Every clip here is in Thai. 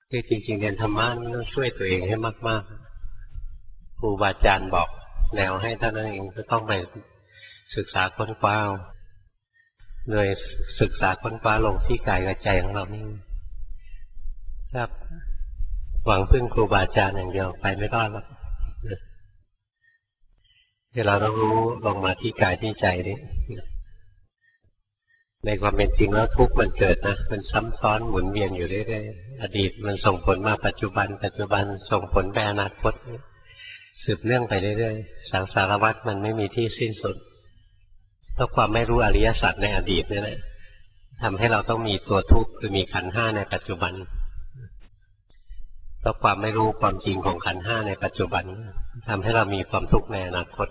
คือจริงๆเรียนธรรมะต้องช่วยตัวเองให้มากๆครูบาอาจารย์บอกแนวให้ท่านเองก็ต้องไปศึกษาค้นคว้าเลยศึกษาค้นคว้าลงที่กายกับใจของเรานี่ครับหวังพึ่งครูบาอาจารย์อย่างเดียวไปไม่รอดหรอกเราต้องรู้ลงมาที่กายที่ใจนี่ในความเป็นจริงแล้วทุกข์มันเกิดนะมันซ้ำซ้อนหมุนเวียนอยู่เรื่อยๆอดีตมันส่งผลมาปัจจุบันปัจจุบันส่งผลไปอนาคตสืบเนื่องไปเรื่อยๆสังสารวัฏมันไม่มีที่สิ้นสุดเพราะความไม่รู้อริยสัจในอดีตนี่แหละทำให้เราต้องมีตัวทุกข์คือมีขันธ์ห้าในปัจจุบันเพราะความไม่รู้ความจริงของขันธ์ห้าในปัจจุบันทำให้เรามีความทุกข์ในอนาคต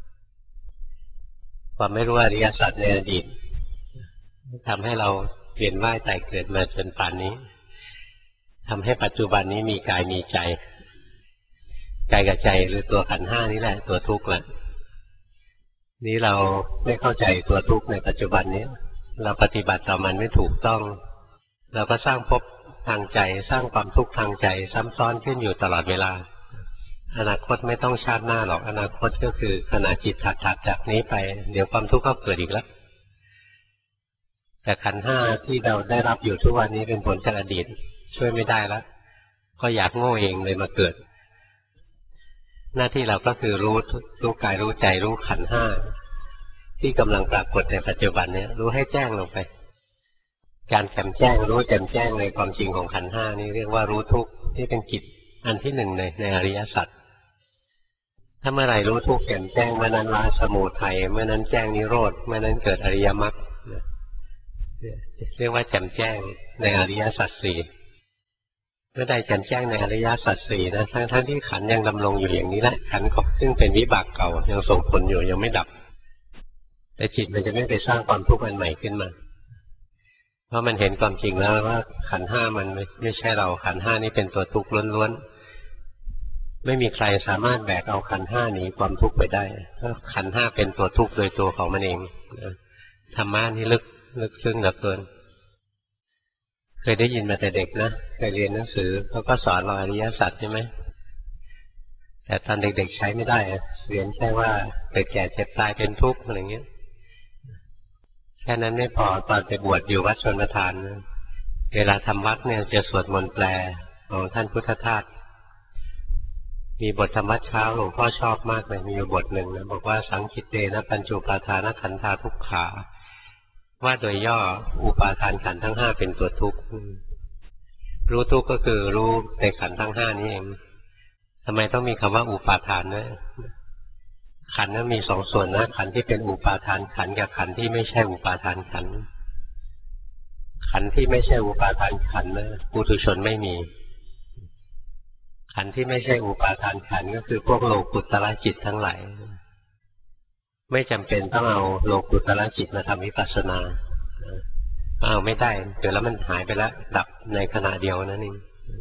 ความไม่รู้อริยสัจในอดีตทำให้เราเวียนว่ายตายเกิดมาจนป่านนี้ทำให้ปัจจุบันนี้มีกายมีใจกายกับใจหรือตัวขันธ์ห้านี่แหละตัวทุกข์แหละนี้เราไม่เข้าใจตัวทุกข์ในปัจจุบันนี้เราปฏิบัติต่อมันไม่ถูกต้องเราก็สร้างภพทางใจสร้างความทุกข์ทางใจซ้ำซ้อนขึ้นอยู่ตลอดเวลาอนาคตไม่ต้องชาติหน้าหรอกอนาคตก็คือขณะจิตถัดจากนี้ไปเดี๋ยวความทุกข์ก็เกิดอีกแล้วแต่ขันธ์ห้าที่เราได้รับอยู่ทุกวันนี้เป็นผลจากอดีตช่วยไม่ได้แล้วก็อยากโง่เองเลยมาเกิดหน้าที่เราก็คือรู้กายรู้ใจรู้ขันธ์ห้าที่กำลังปรากฏในปัจจุบันนี้รู้ให้แจ้งลงไปการแจ่มแจ้งรู้แจ่มแจ้งในความจริงของขันธ์ห้านี่เรียกว่ารู้ทุกข์นี่เป็นจิตอันที่หนึ่งในอริยสัจถ้าเมื่อไหร่รู้ทุกข์แจ่มแจ้งเมื่อนั้นละสมุทัยเมื่อนั้นแจ้งนิโรธเมื่อนั้นเกิดอริยมรรคเรียกว่าแจ่มแจ้งในอริยสัจสี่เมื่อใดแจ่มแจ้งในอริยสัจสี่นะทั้งที่ขันธ์ยังดำรงอยู่อย่างนี้แหละขันธ์ซึ่งเป็นวิบากเก่ายังส่งผลอยู่ยังไม่ดับแต่จิตมันจะไม่ไปสร้างความทุกข์อันใหม่ขึ้นมาเพราะมันเห็นความจริงแล้วว่าขันธ์ห้ามันไม่ใช่เราขันธ์ห้านี้เป็นตัวทุกข์ล้วนๆไม่มีใครสามารถแบกเอาขันธ์ห้าหนีความทุกข์ไปได้เพราะขันธ์ห้าเป็นตัวทุกข์โดยตัวของมันเองธรรมะนี่ลึกซึ้งเหลือเกินเคยได้ยินมาแต่เด็กนะเคยเรียนหนังสือเขาก็สอนเราอริยสัจใช่ไหมแต่ตอนเด็กๆใช้ไม่ได้เรียนแค่ว่าเกิดแก่เจ็บตายเป็นทุกข์อะไรเงี้ยแค่นั้นไม่พอตอนไปบวชอยู่วัดชนประทานเวลาทำวัดเนี่ยจะสวดมนต์แปลของท่านพุทธทาสมีบทธรรมะเช้าหลวงพ่อชอบมากเลยมีอยู่บทหนึ่งนะบอกว่าสังคิตเตนะปัญจุปาทานขันธาทุกขาว่าโดยย่ออุปาทานขันธ์ทั้งห้าเป็นตัวทุกข์รู้ทุกข์ก็คือรู้ในขันธ์ทั้งห้านี้เองทำไมต้องมีคำว่าอุปาทานนะขันธ์นั้นมีสองส่วนนะขันธ์ที่เป็นอุปาทานขันธ์กับขันธ์ที่ไม่ใช่อุปาทานขันธ์ขันธ์ที่ไม่ใช่อุปาทานขันธ์นะปุถุชนไม่มีขันธ์ที่ไม่ใช่อุปาทานขันธ์ก็คือพวกโลกุตตรจิตทั้งหลายไม่จำเป็นต้องเอาโลกุตตรจิตมาทำวิปัสสนาเอาไม่ได้เดี๋ยวแล้วมันหายไปแล้วดับในขณะเดียวนั่นเอง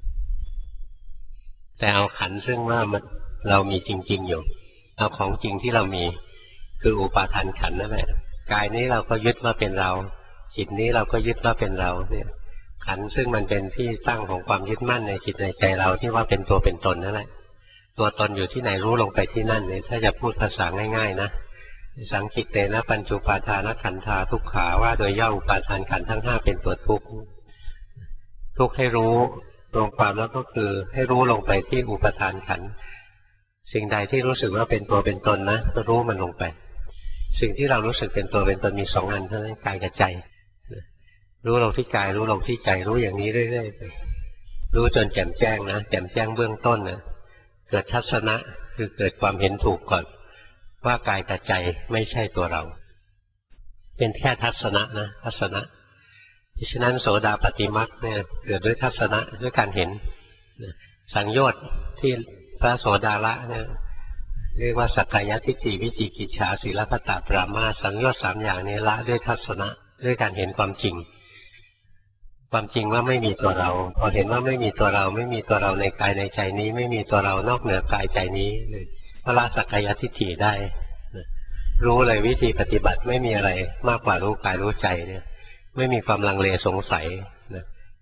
แต่เอาขันธ์ซึ่งว่าเรามีจริงๆอยู่เอาของจริงที่เรามีคืออุปาทานขันธ์นั่นแหละกายนี้เราก็ยึดว่าเป็นเราจิตนี้เราก็ยึดว่าเป็นเราเนี่ยขันธ์ซึ่งมันเป็นที่ตั้งของความยึดมั่นในจิตในใจเราที่ว่าเป็นตัวเป็นตนนั่นแหละตัวตนอยู่ที่ไหนรู้ลงไปที่นั่นเนี่ยถ้าจะพูดภาษาง่ายๆนะสังคิตเตนะปัญจุปาทานขันธาทุกขาว่าโดยย่ออุปาทานขันธ์ทั้งห้าเป็นตัวทุกข์ทุกข์ให้รู้รวมความแล้วก็คือให้รู้ลงไปที่อุปาทานขันธ์สิ่งใดที่รู้สึกว่าเป็นตัวเป็นตนนะก็รู้มันลงไปสิ่งที่เรารู้สึกเป็นตัวเป็นตนมีสองอันเท่านั้นกายกับใจรู้ลงที่กายรู้ลงที่ใจรู้อย่างนี้เรื่อยๆรู้จนแจ่มแจ้งนะแจ่มแจ้งเบื้องต้นนะเกิดทัศนะคือเกิดความเห็นถูกก่อนว่ากายกับใจไม่ใช่ตัวเราเป็นแค่ทัศนะนะทัศนะฉะนั้นโสดาปัตติมรรคเนี่ยเกิดด้วยทัศนะด้วยการเห็นสังโยชน์ที่พระโสดาละเนี่ยเรียกว่าสักกายทิฏฐิวิจิกิจฉาศีลพัตตปรามาสสังโยชน์สามอย่างนี้ละด้วยทัศนะด้วยการเห็นความจริงความจริงว่าไม่มีตัวเราพอเห็นว่าไม่มีตัวเราไม่มีตัวเราในกายในใจนี้ไม่มีตัวเรานอกเหนือกายใจนี้ก็ละสักกายทิฏฐิได้รู้เลยวิธีปฏิบัติไม่มีอะไรมากกว่ารู้กายรู้ใจเนี่ยไม่มีความลังเลสงสัยใน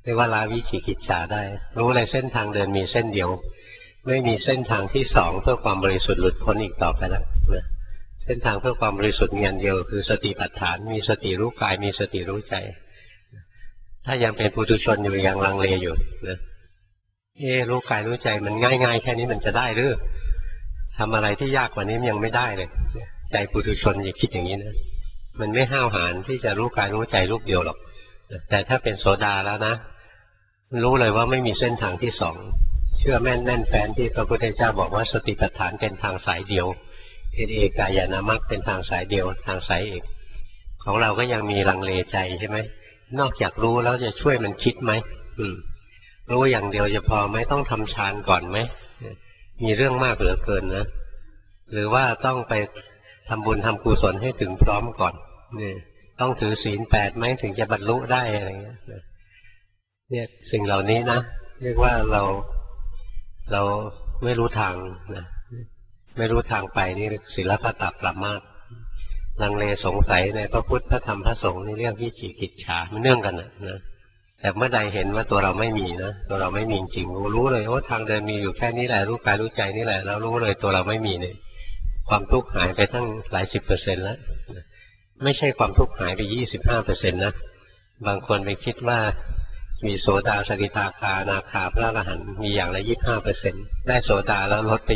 รียกว่าละวิจิกิจฉาได้รู้เลยเส้นทางเดินมีเส้นเดียวไม่มีเส้นทางที่สองเพื่อความบริสุทธิ์หลุดพ้นอีกต่อไปแล้วนะเส้นทางเพื่อความบริสุทธิ์มีอันเดียวคือสติปัฏฐานมีสติรู้กายมีสติรู้ใจถ้ายังเป็นปุถุชนอยู่ยังลังเลอยู่นะรู้กายรู้ใจมันง่ายๆแค่นี้มันจะได้หรือทำอะไรที่ยากกว่านี้มันยังไม่ได้เลยใจปุถุชนอย่าคิดอย่างนี้นะมันไม่ห้าวหาญที่จะรู้กายรู้ใจรูปเดียวหรอกแต่ถ้าเป็นโสดาแล้วนะรู้เลยว่าไม่มีเส้นทางที่สองเชื่อแม่นแน่นแฟ้นที่พระพุทธเจ้าบอกว่าสติปัฏฐานเป็นทางสายเดียวเอกายานามรรคเป็นทางสายเดียวทางสายเอกของเราก็ยังมีลังเลใจใช่ไหมนอกจากรู้แล้วจะช่วยมันคิดไหมรู้อย่างเดียวจะพอไหมต้องทำฌานก่อนไหมมีเรื่องมากเหลือเกินนะหรือว่าต้องไปทำบุญทำกุศลให้ถึงพร้อมก่อนนี่ต้องถือศีล 8ไหมถึงจะบรรลุได้อะไรเงี้ยเนี่ยสิ่งเหล่านี้นะเรียกว่าเราไม่รู้ทางนะไม่รู้ทางไปนี่ศีลพัตตปรามาสลังเลสงสัยในพระพุทธพระธรรมพระสงฆ์นี่เรื่องวิจิกิจฉามันเนื่องกันนะแต่เมื่อใดเห็นว่าตัวเราไม่มีนะตัวเราไม่มีจริงรู้เลยว่าทางเดินมีอยู่แค่นี้แหละรู้กายรู้ใจนี่แหละแล้วรู้เลยตัวเราไม่มีเนี่ยความทุกข์หายไปตั้งหลาย10%แล้วไม่ใช่ความทุกข์หายไป25%นะบางคนไปคิดว่ามีโสดาสกิทาคาอนาคาพระอรหันต์มีอย่างละ25%ได้โสดาแล้วลดไป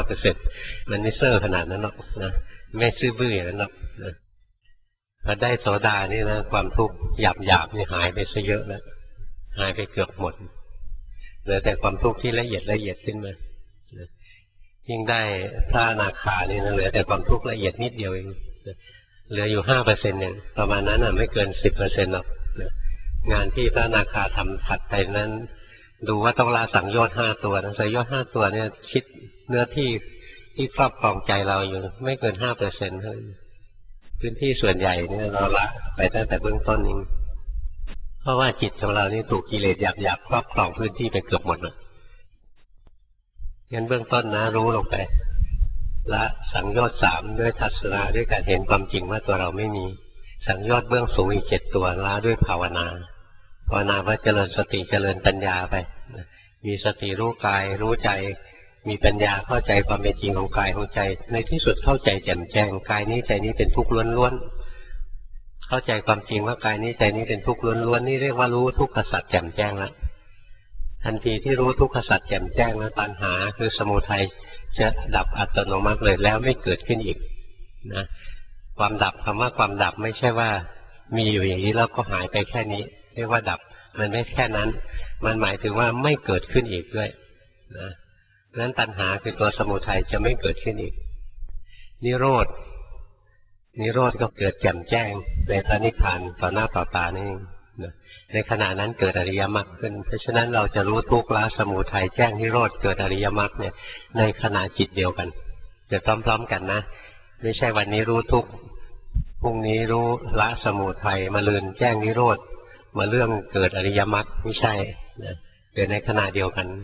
25%มันไม่เซ่อขนาดนั้นหรอกนะไม่ซื่อบื้ออย่างนั้นหรอกนะพอได้โสดานี่นะความทุกข์หยาบนี่หายไปซะเยอะแล้วหายไปเกือบหมดเหลือแต่ความทุกข์ที่ละเอียดขึ้นมายิ่งได้พระอนาคานี่นะเหลือแต่ความทุกข์ละเอียดนิดเดียวเองเหลืออยู่5%เนี่ยประมาณนั้นไม่เกิน10%หรอกงานที่พระอนาคาทำถัดไปนั้นดูว่าต้องละสังโยชน์5 ตัวสังโยชน์5 ตัวเนี่ยคิดเนื้อที่ครอบครองใจเราอยู่ไม่เกิน5%เท่านั้นพื้นที่ส่วนใหญ่เนี่ยเราละไปตั้งแต่เบื้องต้นเองเพราะว่าจิตของเรานี่ถูกกิเลสหยาบๆครอบครองพื้นที่ไปเกือบหมดเลยงั้นเบื้องต้นนะรู้ลงไปละสังโยชน์3ด้วยทัศนะด้วยการเห็นความจริงว่าตัวเราไม่มีสังโยชน์เบื้องสูงอีก7 ตัวละด้วยภาวนาว่าเจริญสติเจริญปัญญาไปมีสติรู้กายรู้ใจมีปัญญาเข้าใจความเป็นจริงของกายของใจในที่สุดเข้าใจแจ่มแจ้งกายนี้ใจนี้เป็นทุกข์ล้วนๆเข้าใจความจริงว่ากายนี้ใจนี้เป็นทุกข์ล้วนๆนี่เรียกว่ารู้ทุกขสัจแจ่มแจ้งแล้วทันทีที่รู้ทุกขสัจแจ่มแจ้งแล้วตัณหาคือสมุทัยจะดับอัตโนมัติเลยแล้วไม่เกิดขึ้นอีกนะความดับคำว่าความดับไม่ใช่ว่ามีอยู่อย่างนี้แล้วก็หายไปแค่นี้เรียกว่าดับมันไม่แค่นั้นมันหมายถึงว่าไม่เกิดขึ้นอีกด้วยนะนั้นตัณหาคือตัวสมุทัยจะไม่เกิดขึ้นอีกนิโรธก็เกิดแจ่มแจ้งในพระนิพพานต่อหน้าต่อตานี่ในขณะนั้นเกิดอริยมรรคขึ้นเพราะฉะนั้นเราจะรู้ทุกข์ละสมุทัยแจ้งนิโรธเกิดอริยมรรคเนี่ยในขณะจิตเดียวกันจะพร้อมๆกันนะไม่ใช่วันนี้รู้ทุกข์พรุ่งนี้รู้ละสมุทัยมะรืนแจ้งนิโรธมาเรื่องเกิดอริยมรรคไม่ใช่นะเกิดในขณะเดียวกัน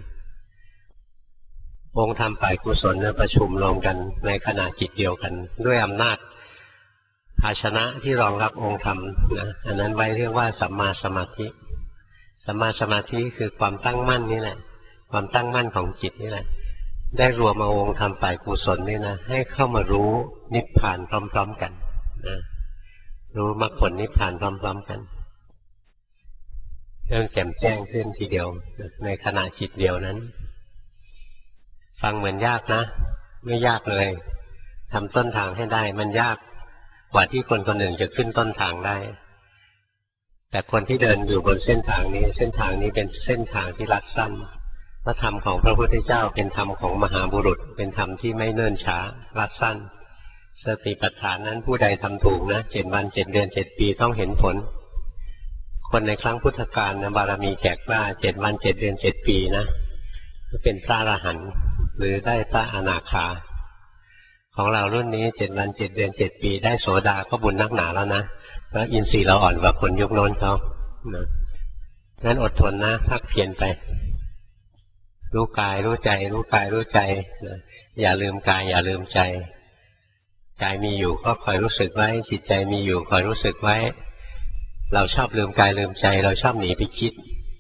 องค์ธรรมฝ่ายกุศลประชุมรวมกันในขณะจิตเดียวกันด้วยอำนาจภาชนะที่รองรับองค์ธรรมนะอันนั้นไว้เรียกว่าสัมมาสมาธิสัมมาสมาธิคือความตั้งมั่นนี่แหละความตั้งมั่นของจิตนี่แหละได้รวมเอาองค์ธรรมฝ่ายกุศลนี่นะให้เข้ามารู้นิพพานพร้อมๆกันนะรู้มรรคผลนิพพานพร้อมๆกันเรื่องแจ่มแจ้งขึ้นทีเดียวในขณะจิตเดียวนั้นฟังเหมือนยากนะไม่ยากเลยทำต้นทางให้ได้มันยากกว่าที่คนหนึ่งจะขึ้นต้นทางได้แต่คนที่เดินอยู่บนเส้นทางนี้เป็นเส้นทางที่ลัดสั้นพระธรรมของพระพุทธเจ้าเป็นธรรมของมหาบุรุษเป็นธรรมที่ไม่เนิ่นช้าลัดสั้นสติปัฏฐานนั้นผู้ใดทำถูกนะ7 วัน 7 เดือน 7 ปีต้องเห็นผลคนในครั้งพุทธกาลนะบารมีแก่กล้า7 วัน 7 เดือน 7 ปีนะเป็นพระอรหันต์หรือได้พระอนาคาของเรารุ่นนี้7 วัน 7 เดือน 7 ปีได้โสดาก็บุญนักหนาแล้วนะเพราะอินทรีย์เราอ่อนกว่าคนยุคโน้นเขานะงั้นอดทนนะพักเพียรไปรู้กายรู้ใจรู้กายรู้ใจนะอย่าลืมกายอย่าลืมใจกายมีอยู่ก็คอยรู้สึกไว้จิตใจมีอยู่คอยรู้สึกไว้เราชอบลืมกายลืมใจเราชอบหนีไปคิด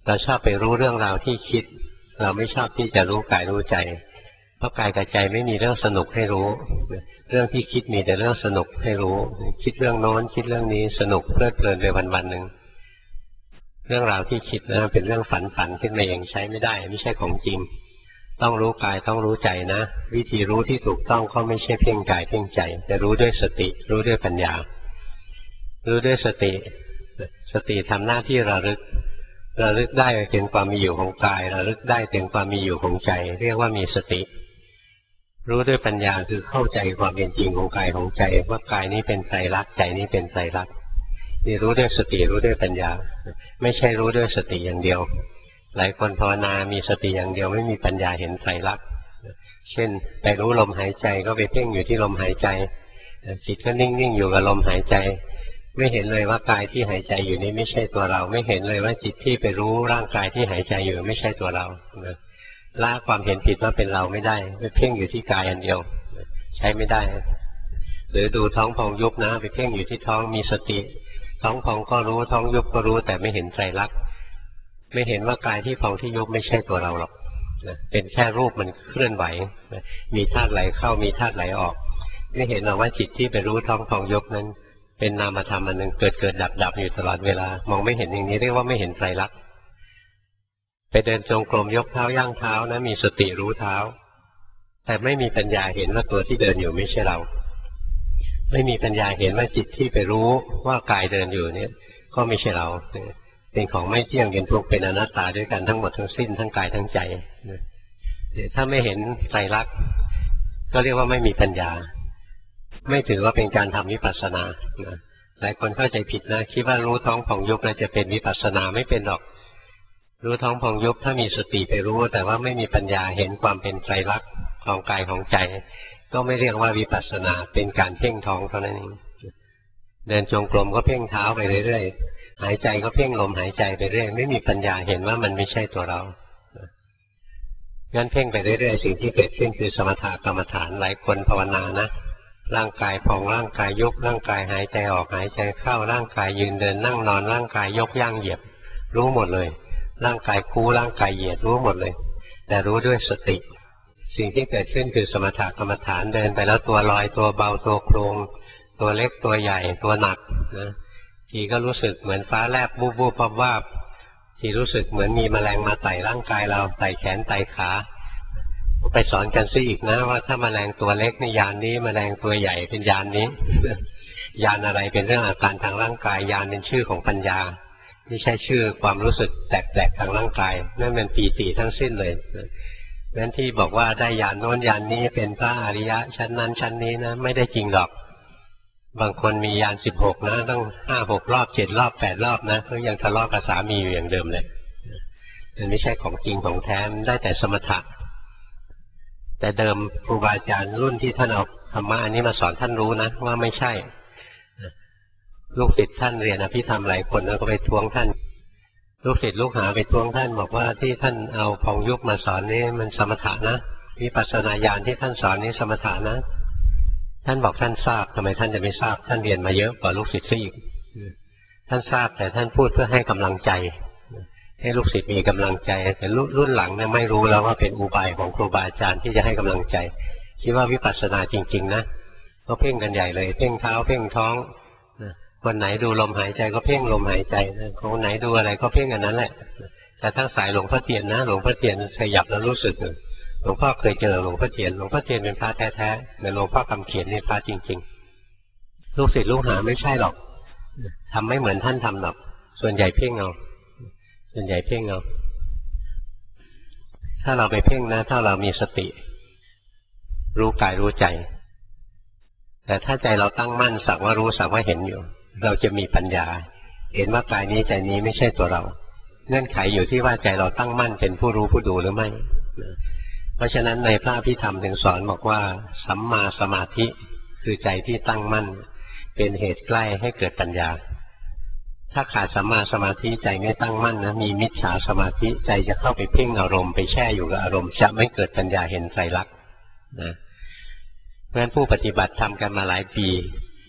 เราชอบไปรู้เรื่องราวที่คิดเราไม่ชอบที่จะรู้กายรู้ใจเพราะกายกับใจไม่มีเรื่องสนุกให้รู้เรื่องที่คิดมีแต่เรื่องสนุกให้รู้คิดเรื่องโน้นคิดเรื่องนี้สนุกเพลิดเพลินไปวันๆหนึ่งเรื่องราวที่คิดนะเป็นเรื่องฝันขึ้นมาเองใช้ไม่ได้ไม่ใช่ของจริงต้องรู้กายต้องรู้ใจนะวิธีรู้ที่ถูกต้องก็ไม่ใช่เพ่งกายเพ่งใจแต่รู้ด้วยสติรู้ด้วยปัญญารู้ด้วยสติสติทำหน้าที่ระลึกได้ถึงความมีอยู่ของกายระลึกได้ถึงความมีอยู่ของใจเรียกว่ามีสติรู้ด้วยปัญญาคือเข้าใจความเป็นจริงของกายของใจว่ากายนี้เป็นไตรลักษณ์ใจนี้เป็นไตรลักษณ์นี่รู้ด้วยสติรู้ด้วยปัญญาไม่ใช่รู้ด้วยสติอย่างเดียวหลายคนภาวนามีสติอย่างเดียวไม่มีปัญญาเห็นไตรลักษณ์เช่นไปรู้ลมหายใจก็ไปเพ่งอยู่ที่ลมหายใจจิตก็นิ่งๆอยู่กับลมหายใจไม่เห็นเลยว่ากายที่หายใจอยู่นี้ไม่ใช่ตัวเราไม่เห็นเลยว่าจิตที่ไปรู้ร่างกายที่หายใจอยู่ไม่ใช่ตัวเราละความเห็นผิดว่าเป็นเราไม่ได้ไปเพ่งอยู่ที่กายอันเดียวใช้ไม่ได้หรือดูท้องพองยุบนะไปเพ่งอยู่ที่ท้องมีสติท้องพองก็รู้ท้องยุบก็รู้แต่ไม่เห็นไตรลักษณ์ไม่เห็นว่ากายที่พองที่ยุบไม่ใช่ตัวเราหรอกเป็นแค่รูปมันเคลื่อนไหวมีธาตุไหลเข้ามีธาตุไหลออกไม่เห็นหรอกว่าจิตที่ไปรู้ท้องพองยุบนั้นเป็นนามธรรมอันหนึ่งเกิดดับอยู่ตลอดเวลามองไม่เห็นอย่างนี้เรียกว่าไม่เห็นไตรลักษณ์ไปเดินจงกรมยกเท้าย่างเท้านะมีสติรู้เท้าแต่ไม่มีปัญญาเห็นว่าตัวที่เดินอยู่ไม่ใช่เราไม่มีปัญญาเห็นว่าจิตที่ไปรู้ว่ากายเดินอยู่เนี่ยก็ไม่ใช่เราเป็นของไม่เที่ยงเป็นทุกข์เป็นอนัตตาด้วยกันทั้งหมดทั้งสิ้นทั้งกายทั้งใจถ้าไม่เห็นไตรลักษณ์ก็เรียกว่าไม่มีปัญญาไม่ถือว่าเป็นการทำวิปัสสนาหลายคนเข้าใจผิดนะคิดว่ารู้ท้องพองยุบแล้วจะเป็นวิปัสสนาไม่เป็นหรอกรู้ท้องพองยุบถ้ามีสติไปรู้แต่ว่าไม่มีปัญญาเห็นความเป็นไตรลักษณ์ของกายของใจก็ไม่เรียกว่าวิปัสสนาเป็นการเพ่งท้องเท่านั้นเองเดินจงกรมก็เพ่งเท้าไปเรื่อยๆหายใจก็เพ่งลมหายใจไปเรื่อยไม่มีปัญญาเห็นว่ามันไม่ใช่ตัวเรางั้นเพ่งไปเรื่อยๆสิ่งที่เกิดขึ้นคือสมถกรรมฐานหลายคนภาวนานะร่างกายพองร่างกายยุบร่างกายหายใจออกหายใจเข้าร่างกายยืนเดินนั่งนอนร่างกายยกย่างเหยียบรู้หมดเลยร่างกายคู่ร่างกายเหยียดรู้หมดเลยแต่รู้ด้วยสติสิ่งที่เกิดขึ้นคือสมถกรรมฐานเดินไปแล้วตัวลอยตัวเบาตัวโครงตัวเล็กตัวใหญ่ตัวหนักนะทีก็รู้สึกเหมือนฟ้าแลบวูบวูบวับวับทีรู้สึกเหมือนมีแมลงมาไต่ร่างกายเราไต่แขนไต่ขาไปสอนกันซิอีกนะว่าถ้าแมลงตัวเล็กในยานนี้แมลงตัวใหญ่เป็นยานนี้ยานอะไรเป็นเรื่องอาการทางร่างกายยานเป็นชื่อของปัญญาไม่ใช่ชื่อความรู้สึกแตกๆทางร่างกายนั่นเป็นปีติทั้งสิ้นเลยงั้นที่บอกว่าได้ยานโน้นยานนี้เป็นพระอริยะชั้นนั้นชั้นนี้นะไม่ได้จริงหรอกบางคนมียาน16นะต้อง5-6 รอบ7 รอบ8 รอบนะก็ยังทะเลาะกับสามีอยู่อย่างเดิมเลยมันไม่ใช่ของจริงของแท้ได้แต่สมถะแต่เดิมครูบาอาจารย์รุ่นที่ท่านเอาธรรมะอันนี้มาสอนท่านรู้นะว่าไม่ใช่ลูกศิษย์ท่านเรียนอภิธรรมหลายคนแล้วก็ไปทวงท่านลูกศิษย์ลูกหาไปทวงท่านบอกว่าที่ท่านเอาพองยุบมาสอนนี่มันสมถะนะวิปัสสนาญาณที่ท่านสอนนี่สมถะนะท่านบอกท่านทราบทำไมท่านจะไม่ทราบท่านเรียนมาเยอะกว่าลูกศิษย์ซะอีกท่านทราบแต่ท่านพูดเพื่อให้กำลังใจให้ลูกศิษย์มีกำลังใจแต่รุ่นหลังเนี่ยไม่รู้แล้วว่าเป็นอุบายของครูบาอาจารย์ที่จะให้กำลังใจคิดว่าวิปัสสนาจริงๆนะก็เพ่งกันใหญ่เลยเพ่งเท้าเพ่งท้องคนไหนดูลมหายใจก็เพ่งลมหายใจคนไหนดูอะไรก็เพ่งอันนั้นแหละแต่ทั้งสายหลวงพ่อเทียนนะหลวงพ่อเทียนขยับแล้วรู้สึกหลวงพ่อเคยเจอหลวงพ่อเทียนเป็นพระแท้ๆแต่หลวงพ่อคำเขียนนี่พระจริงๆลูกศิษย์ลูกหาไม่ใช่หรอกทำไม่เหมือนท่านทำหรอกส่วนใหญ่เพ่งเอาถ้าเราไปเพ่งนะถ้าเรามีสติรู้กายรู้ใจแต่ถ้าใจเราตั้งมั่นสักว่ารู้สักว่าเห็นอยู่เราจะมีปัญญาเห็นว่ากายนี้ใจนี้ไม่ใช่ตัวเราเงื่อนไขอยู่ที่ว่าใจเราตั้งมั่นเป็นผู้รู้ผู้ดูหรือไม่เพราะฉะนั้นในพระอภิธรรมถึงสอนบอกว่าสัมมาสมาธิคือใจที่ตั้งมั่นเป็นเหตุใกล้ให้เกิดปัญญาถ้าขาดสัมมาสมาธิใจไม่ตั้งมั่นนะมีมิจฉาสมาธิใจจะเข้าไปเพ่งอารมณ์ไปแช่อยู่กับอารมณ์จะไม่เกิดปัญญาเห็นไตรลักษณ์นะเพราะฉะนั้นผู้ปฏิบัติทำกันมาหลายปี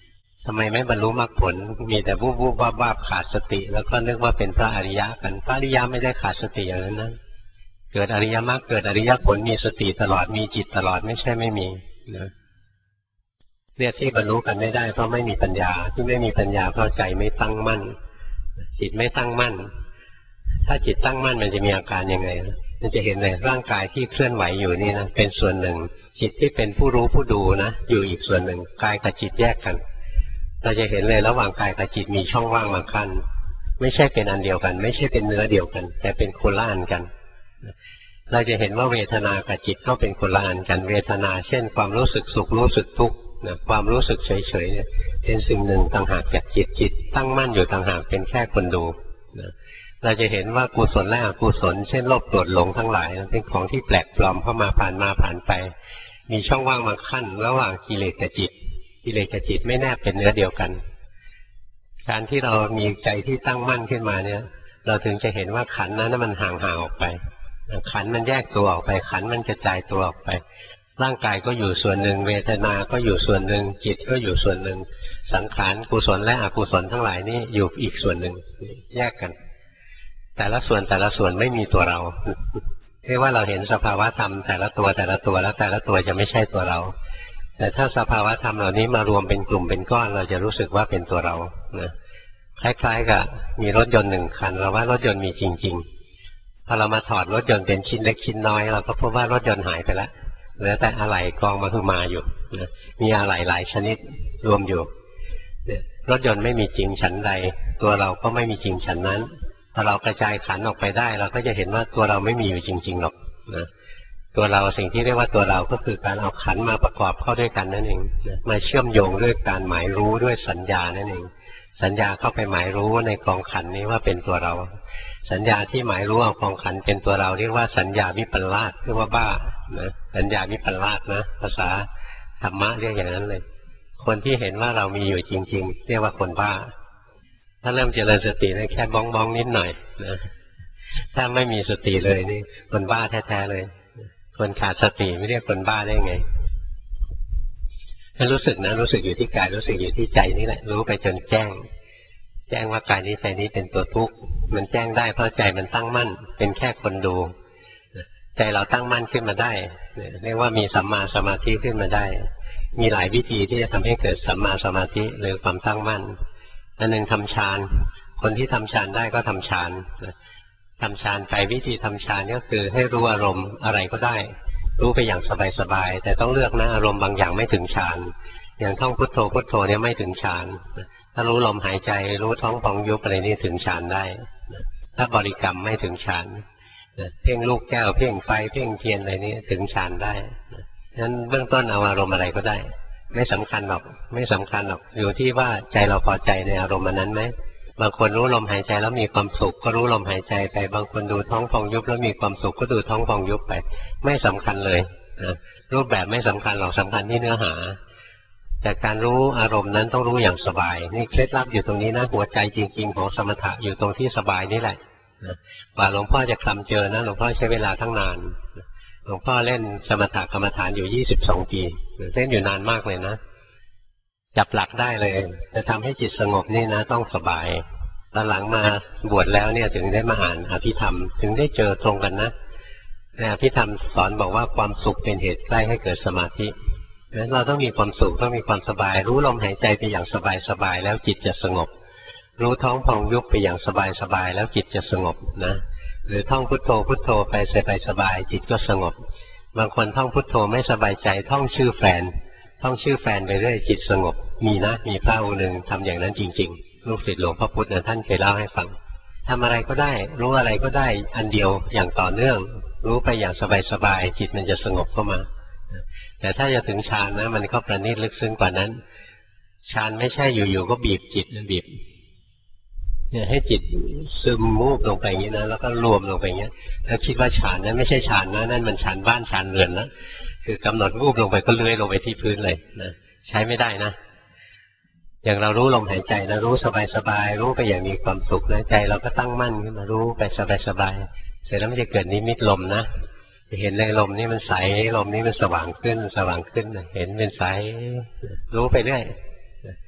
ทำไมไม่บรรลุมรรคผลมีแต่วูบวูบวาบวาบขาดสติแล้วก็นึกว่าเป็นพระอริยะกันพระอริยะไม่ได้ขาดสติอย่างนั้นนะเกิดอริยมรรคเกิดอริยผลมีสติตลอดมีจิตตลอดไม่ใช่ไม่มีนะเนี่ยที่บรรลุกันไม่ได้เพราะไม่มีปัญญาที่ไม่มีปัญญาเพราะใจไม่ตั้งมั่นจิตไม่ตั้งมั่นถ้าจิตตั้งมั่นมันจะมีอาการยังไงมันจะเห็นเลยร่างกายที่เคลื่อนไหวอยู่นี่นะเป็นส่วนหนึ่งจิตที่เป็นผู้รู้ผู้ดูนะอยู่อีกส่วนหนึ่งกายกับจิตแยกกันเราจะเห็นเลยระหว่างกายกับจิตมีช่องว่างมาขั้นไม่ใช่เป็นอันเดียวกันไม่ใช่เป็นเนื้อเดียวกันแต่เป็นโคละอันกันเราจะเห็นว่าเวทนากับจิตก็เป็นคนละอันกันเวทนาเช่นความรู้สึกสุขรู้สึกทุกข์ความรู้สึกเฉยๆเนี่ยเป็นสิ่งหนึ่งต่างหากจากจิตจิตตั้งมั่นอยู่ต่างหากเป็นแค่คนดูเราจะเห็นว่ากุศลและอกุศลเช่นโลภโกรธหลงทั้งหลายเป็นของที่แปลกปลอมเข้ามาผ่านไปมีช่องว่างมาขั้นระหว่างกิเลสกับจิตกิเลสกับจิตไม่แนบเป็นเนื้อเดียวกันการที่เรามีใจที่ตั้งมั่นขึ้นมาเนี่ยเราถึงจะเห็นว่าขันธ์นั้นมันห่างๆออกไปขันธ์มันแยกตัวออกไปขันธ์มันกระจายตัวออกไปร่างกายก็อยู่ส่วนหนึ่งเวทนาก็อยู่ส่วนหนึ่งจิตก็อยู่ส่วนหนึ่งสังขารกุศลและอกุศลทั้งหลายนี่อยู่อีกส่วนหนึ่งแยกกันแต่ละส่วนไม่มีตัวเราเรียกว่าเราเห็นสภาวะธรรมแต่ละตัวแล้วแต่ละตัวจะไม่ใช่ตัวเราแต่ถ้าสภาวะธรรมเหล่านี้มารวมเป็นกลุ่มเป็นก้อนเราจะรู้สึกว่าเป็นตัวเรานะคล้ายๆกับมีรถยนต์หนึ่งคันเราว่ารถยนต์มีจริงๆพอเรามาถอดรถยนต์เป็นชิ้นเล็กชิ้นน้อยเราก็พบว่ารถยนต์หายไปแล้วเหลือแต่อะไหล่กองมาอยู่นะมีอะไหล่หลายชนิดรวมอยู่รถยนต์ไม่มีจริงฉันใดตัวเราก็ไม่มีจริงฉันนั้นพอเรากระจายขันธ์ออกไปได้เราก็จะเห็นว่าตัวเราไม่มีอยู่จริงๆหรอกนะตัวเราสิ่งที่เรียกว่าตัวเราก็คือการเอาขันธ์มาประกอบเข้าด้วยกันนั่นเองนะมาเชื่อมโยงด้วยการหมายรู้ด้วยสัญญานั่นเองสัญญาเข้าไปหมายรู้ในกองขันธ์นี้ว่าเป็นตัวเราสัญญาที่หมายรู้เอากองขันธ์เป็นตัวเราเรียกว่าสัญญาวิปลาสเรียกว่าบ้านะสัญญาวิปลาสนะภาษาธรรมะเรียกอย่างนั้นเลยคนที่เห็นว่าเรามีอยู่จริงๆเรียกว่าคนบ้าถ้าเริ่มเจริญสติได้แค่บ้องนิดหน่อยนะถ้าไม่มีสติเลยนี่คนบ้าแท้ๆเลยคนขาดสติไม่เรียกคนบ้าได้ไงให้รู้สึกนะรู้สึกอยู่ที่กายรู้สึกอยู่ที่ใจนี่แหละรู้ไปจนแจ้งว่ากายนี้ใจนี้เป็นตัวทุกข์มันแจ้งได้เพราะใจมันตั้งมั่นเป็นแค่คนดูใจเราตั้งมั่นขึ้นมาได้เรียกว่ามีสัมมาสมาธิขึ้นมาได้มีหลายวิธีที่จะทำให้เกิดสัมมาสมาธิหรือความตั้งมั่นอันหนึ่งทำฌานคนที่ทำฌานได้ก็ทำฌานทำฌานไปวิธีทำฌานก็คือให้รู้อารมณ์อะไรก็ได้รู้ไปอย่างสบายๆแต่ต้องเลือกนะอารมณ์บางอย่างไม่ถึงฌานอย่างท่องพุทโธพุทโธเนี่ยไม่ถึงฌานถ้ารู้ลมหายใจรู้ท้องพองยุบอะไรนี่ถึงฌานได้ถ้าบริกรรมไม่ถึงฌานเพ่งลูกแก้วเพ่งไฟเพ่งเทียนอะไรนี้ถึงฌานได้นั้นเบื้องต้นเอาอารมณ์อะไรก็ได้ไม่สำคัญหรอกอยู่ที่ว่าใจเราพอใจในอารมณ์นั้นไหมบางคนรู้ลมหายใจแล้วมีความสุขก็รู้ลมหายใจไปบางคนดูท้องพองยุบแล้วมีความสุขก็ดูท้องพองยุบไปไม่สำคัญเลยนะรูปแบบไม่สำคัญหรอกสำคัญที่เนื้อหาแต่การรู้อารมณ์นั้นต้องรู้อย่างสบายนี่เคล็ดลับอยู่ตรงนี้นะหัวใจจริงๆของสมถะอยู่ตรงที่สบายนี่แหละกว่าหลวงพ่อจะคลำเจอนะหลวงพ่อใช้เวลาทั้งนานหลวงพ่อเล่นสมถะกรรมฐานอยู่22 ปีเล่นอยู่นานมากเลยนะจับหลักได้เลยจะทำให้จิตสงบนี่นะต้องสบายตอนหลังมาบวชแล้วเนี่ยถึงได้มาอ่านอภิธรรมถึงได้เจอตรงกันนะในอภิธรรมสอนบอกว่าความสุขเป็นเหตุใกล้ให้เกิดสมาธิงั้นเราต้องมีความสุขต้องมีความสบายรู้ลมหายใจไปอย่างสบายแล้วจิตจะสงบรู้ท้องพองยุบไปอย่างสบายแล้วจิตจะสงบนะหรือท่องพุทโธพุทโธไปสบายจิตก็สงบบางคนท่องพุทโธไม่สบายใจท่องชื่อแฟนไปเรื่อยจิตสงบมีนะมีพระองค์หนึ่งทำอย่างนั้นจริงๆลูกศิษย์หลวงพ่อพุธนะท่านเคยเล่าให้ฟังทำอะไรก็ได้รู้อะไรก็ได้อันเดียวอย่างต่อเนื่องรู้ไปอย่างสบายจิตมันจะสงบเข้ามาแต่ถ้าจะถึงฌานนะมันก็ประณีตลึกซึ้งกว่านั้นฌานไม่ใช่อยู่ๆก็บีบจิตบีบเนี่ยให้จิตซึมมูบลงไปอย่างนี้นะแล้วก็รวมลงไปอย่างนี้แล้วคิดว่าฌานนั้นไม่ใช่ฌานนะนั่นมันฌานบ้านฌานเรือนนะคือกำหนดวูบลงไปก็เลื้อยลงไปที่พื้นเลยนะใช้ไม่ได้นะอย่างเรารู้ลมหายใจนะรู้สบายรู้ไปอย่างมีความสุขนะใจเราก็ตั้งมั่นขึ้นมารู้ไปสบายเสร็จแล้วมันจะเกิดนิมิตลมนะจะเห็นในลมนี่มันใสลมนี่มันสว่างขึ้นเห็นเป็นใสรู้ไปเรื่อย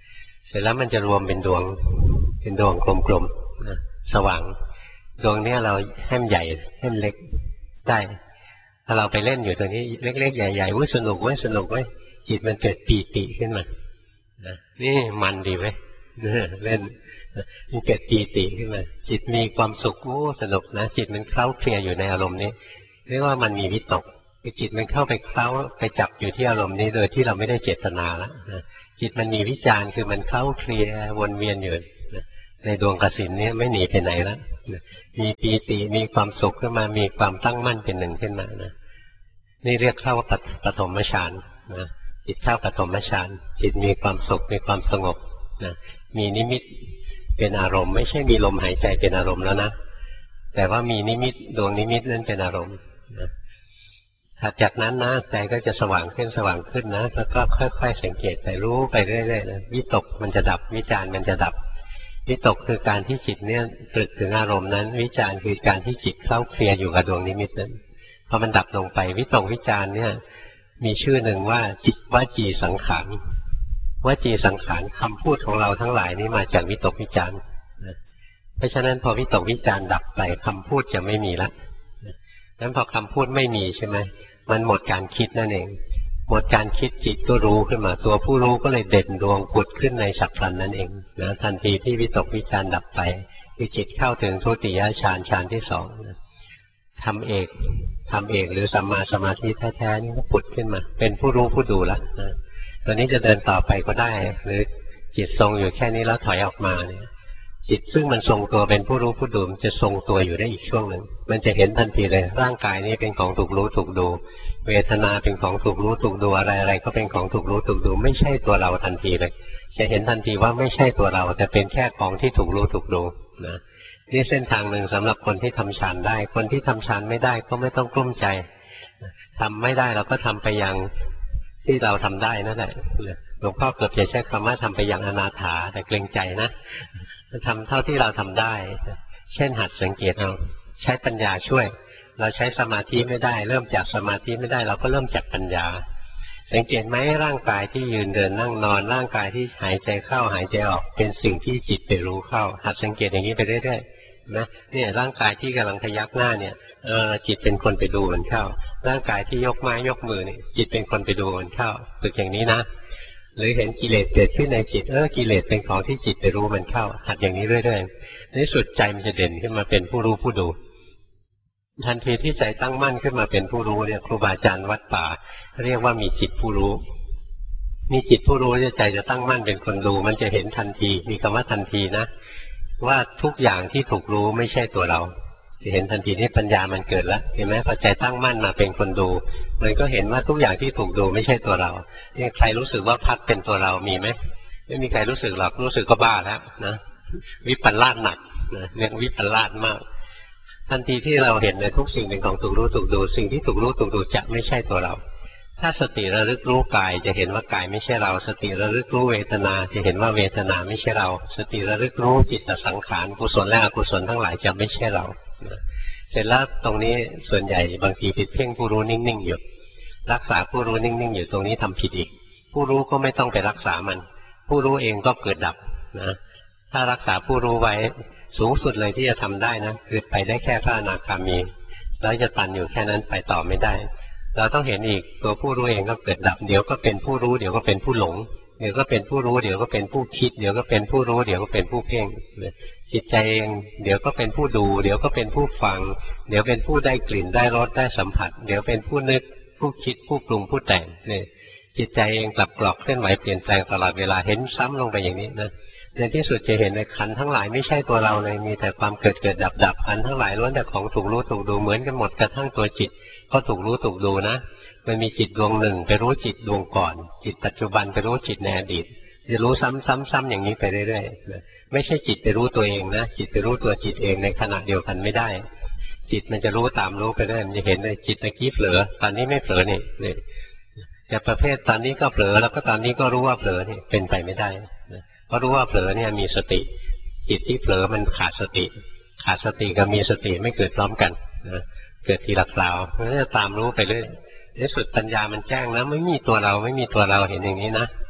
เสร็จแล้วมันจะรวมเป็นดวงกลมๆนะสว่างดวงนี้เราให้มันใหญ่ให้มันเล็กได้ถ้าเราไปเล่นอยู่ตรงนี้เล็กๆใหญ่ๆสนุกไว้สนุกไว้จิตมันเกิดปีติขึ้นมานี่มันดีไหมเล่นมันเกิดปีติขึ้นมาจิตมีความสุขสนุกนะจิตมันเคล้าเคลียอยู่ในอารมณ์นี้เรียกว่ามันมีวิตกจิตมันเข้าไปเคล้าไปจับอยู่ที่อารมณ์นี้โดยที่เราไม่ได้เจตนาแล้วจิตมันมีวิจารณ์คือมันเคล้าเคลียวนเวียนอยู่ในดวงกสิณนี้ไม่หนีไปไหนแล้วมีปีติมีความสุขขึ้นมามีความตั้งมั่นเป็นหนึ่งขึ้นมานะนี่เรียกเข้าว่าปฐมฌานนะจิตเข้าปฐมฌานจิตมีความสุขมีความสงบนะมีนิมิตเป็นอารมณ์ไม่ใช่มีลมหายใจเป็นอารมณ์แล้วนะแต่ว่ามีนิมิตดวงนิมิตนั้นเป็นอารมณ์นะถัดจากนั้นนะใจก็จะสว่างขึ้นนะแล้วก็ค่อยๆสังเกตไปรู้ไปเรื่อยๆนะวิตกมันจะดับวิจารมันจะดับวิตกคือการที่จิตเนี่ยตรึกถึงอารมณ์นั้นวิจารคือการที่จิตเข้าเคลียร์อยู่กับดวงนิมิตนั้นพอมันดับลงไปวิตกวิจารเนี่ยมีชื่อหนึ่งว่าจิตวจีสังขารวจีสังขารคำพูดของเราทั้งหลายนี้มาจากวิตกวิจารเพราะฉะนั้นพอวิตกวิจารดับไปคำพูดจะไม่มีละนั้นพอคำพูดไม่มีใช่ไหมมันหมดการคิดนั่นเองหมดการคิดจิตก็รู้ขึ้นมาตัวผู้รู้ก็เลยเด่นดวงผุดขึ้นในฉับพลันนั่นเองนะทันทีที่วิตกวิจารดับไปคือจิตเข้าถึงทุติยฌานฌานที่สองทำเอกหรือสัมมาสมาธิแท้ๆนี่ก็ผุดขึ้นมาเป็นผู้รู้ผู้ดูละนะตอนนี้จะเดินต่อไปก็ได้หรือจิตทรงอยู่แค่นี้แล้วถอยออกมาเนี่ยจิตซึ่งมันทรงตัวเป็นผู้รู้ผู้ดูมันจะทรงตัวอยู่ได้อีกช่วงหนึ่งมันจะเห็นทันทีเลยร่างกายนี้เป็นของถูกรู้ถูกดูเวทนาเป็นของถูกรู้ถูกดูอะไรๆก็เป็นของถูกรู้ถูกดูไม่ใช่ตัวเราทันทีเลยจะเห็นทันทีว่าไม่ใช่ตัวเราแต่เป็นแค่ของที่ถูกรู้ถูกดูนะนี่เส้นทางหนึ่งสำหรับคนที่ทำฌานได้คนที่ทำฌานไม่ได้ก็ไม่ต้องกลุ้มใจทำไม่ได้เราก็ทำไปอย่างที่เราทำได้นั่นแหละหลวงพ่อเกือบจะใช้คำว่าทำไปอย่างอนาถาแต่เกรงใจนะทำเท่าที่เราทำได้เช่นหัดสังเกตเอาใช้ปัญญาช่วยเราใช้สมาธิไม่ได้เริ่มจากสมาธิไม่ได้เราก็เริ่มจากปัญญาสังเกตไหมร่างกายที่ยืนเดินนั่งนอนร่างกายที่หายใจเข้าหายใจออกเป็นสิ่งที่จิตไปรู้เข้าหัดสังเกตอย่างนี้ไปเรื่อยๆนะเนี่ยร่างกายที่กำลังพยักหน้าเนี่ยจิตเป็นคนไปดูมันเข้าร่างกายที่ยกไม้ยกมือเนี่ยจิตเป็นคนไปดูมันเข้าฝึกอย่างนี้นะหรือเห็นกิเลสเกิดขึ้นในจิตกิเลสเป็นของที่จิตไปรู้มันเข้าหัดอย่างนี้เรื่อยๆในสุดใจมันจะเด่นขึ้นมาเป็นผู้รู้ผู้ดูทันทีที่ใจตั้งมั่นขึ้นมาเป็นผู้รู้เนี่ยครูบาอาจารย์วัดป่าเรียกว่ามีจิตผู้รู้มีจิตผู้รู้ใจจะตั้งมั่นเป็นคนดูมันจะเห็นทันทีมีคำว่าทันทีนะว่าทุกอย่างที่ถูกรู้ไม่ใช่ตัวเราจะเห็นทันทีนี่ปัญญามันเกิดแล้วเห็นไหมพอใจตั้งมั่นมาเป็นคนดูมันก็เห็นว่าทุกอย่างที่ถูกดูไม่ใช่ตัวเราเนี่ยใครรู้สึกว่าพัดเป็นตัวเรามีไหมไม่มีใครรู้สึกหรอกรู้สึกก็บ้าแล้วนะวิปลาสหนักนะเรียกวิปลาสมากทันทีที่เราเห็นในทุกสิ่งเป็นของถูกรู้ถูกดูสิ่งที่ถูกรู้ถูกดูจะไม่ใช่ตัวเราถ้าสติระลึกรู้กายจะเห็นว่ากายไม่ใช่เราสติระลึกรู้เวทนาจะเห็นว่าเวทนาไม่ใช่เราสติระลึกรู้จิตสังขารกุศลและอกุศลทั้งหลายจะไม่ใช่เราเสร็จแล้วตรงนี้ส่วนใหญ่บางทีผิดเพ่งผู้รู้นิ่งๆอยู่รักษาผู้รู้นิ่งๆอยู่ตรงนี้ทำผิดอีกผู้รู้ก็ไม่ต้องไปรักษามันผู้รู้เองก็เกิดดับนะถ้ารักษาผู้รู้ไว้สูงสุดเลยที่จะทำได้นะคือไปได้แค่พระอนาคามีแล้วจะตันอยู่แค่นั้นไปต่อไม่ได้เราต้องเห็นอีกตัวผู้รู้เองก็เกิดดับเดี๋ยวก็เป็นผู้รู้เดี๋ยวก็เป็นผู้หลงเดี๋ยวก็เป็นผู้รู้เดี๋ยวก็เป็นผู้คิดเดี๋ยวก็เป็นผู้รู้เดี๋ยวก็เป็นผู้เพ่งจิตใจเองเดี๋ยวก็เป็นผู้ดูเดี๋ยวก็เป็นผู้ฟังเดี๋ยวเป็นผู้ได้กลิ่นได้รสได้สัมผัสเดี๋ยวเป็นผู้นึกผู้คิดผู้ปรุงผู้แต่งเนี่ยจิตใจเองกลับกรอกเคลื่อนไหวเปลี่ยนแปลงตลอดเวลาเห็นซ้ำลงไปอย่างนี้นะในที่สุดจะเห็นในขันธ์ทั้งหลายไม่ใช่ตัวเราเลยมีแต่ความเกิดเกิดดับดับขันธ์ทั้งหลายล้วนแต่ของถูกรู้ถูกดูเหมือนกันหมดกระทั่งตัวจิตก็ถูกรู้ถูกดูนะมันมีจิตดวงหนึ่งไปรู้จิตดวงก่อนจิตปัจจุบันไปรู้จิตในอดีตจะรู้ซ้ำๆอย่างนี้ไปเรื่อยๆไม่ใช่จิตไปรู้ตัวเองนะจิตไปรู้ตัวจิตเองในขณะเดียวกันไม่ได้จิตมันจะรู้ตามรู้ไปเรื่อยมันจะเห็นเลยจิตตะกี้เผลอตอนนี้ไม่เผลอนี่จะประเภทตอนนี้ก็เผลอแล้วก็ตอนนี้ก็รู้ว่าเผลอนี่เป็นไปไม่ได้เพราะรู้ว่าเผลอเนี่ยมีสติจิตที่เผลอมันขาดสติกับมีสติไม่เกิดพร้อมกันนะเกิดทีละคราวเพราะฉะนั้นจะตามรู้ไปเรื่อยในสุดปัญญามันแจ้งนะไม่มีตัวเราเห็นอย่างนี้นะ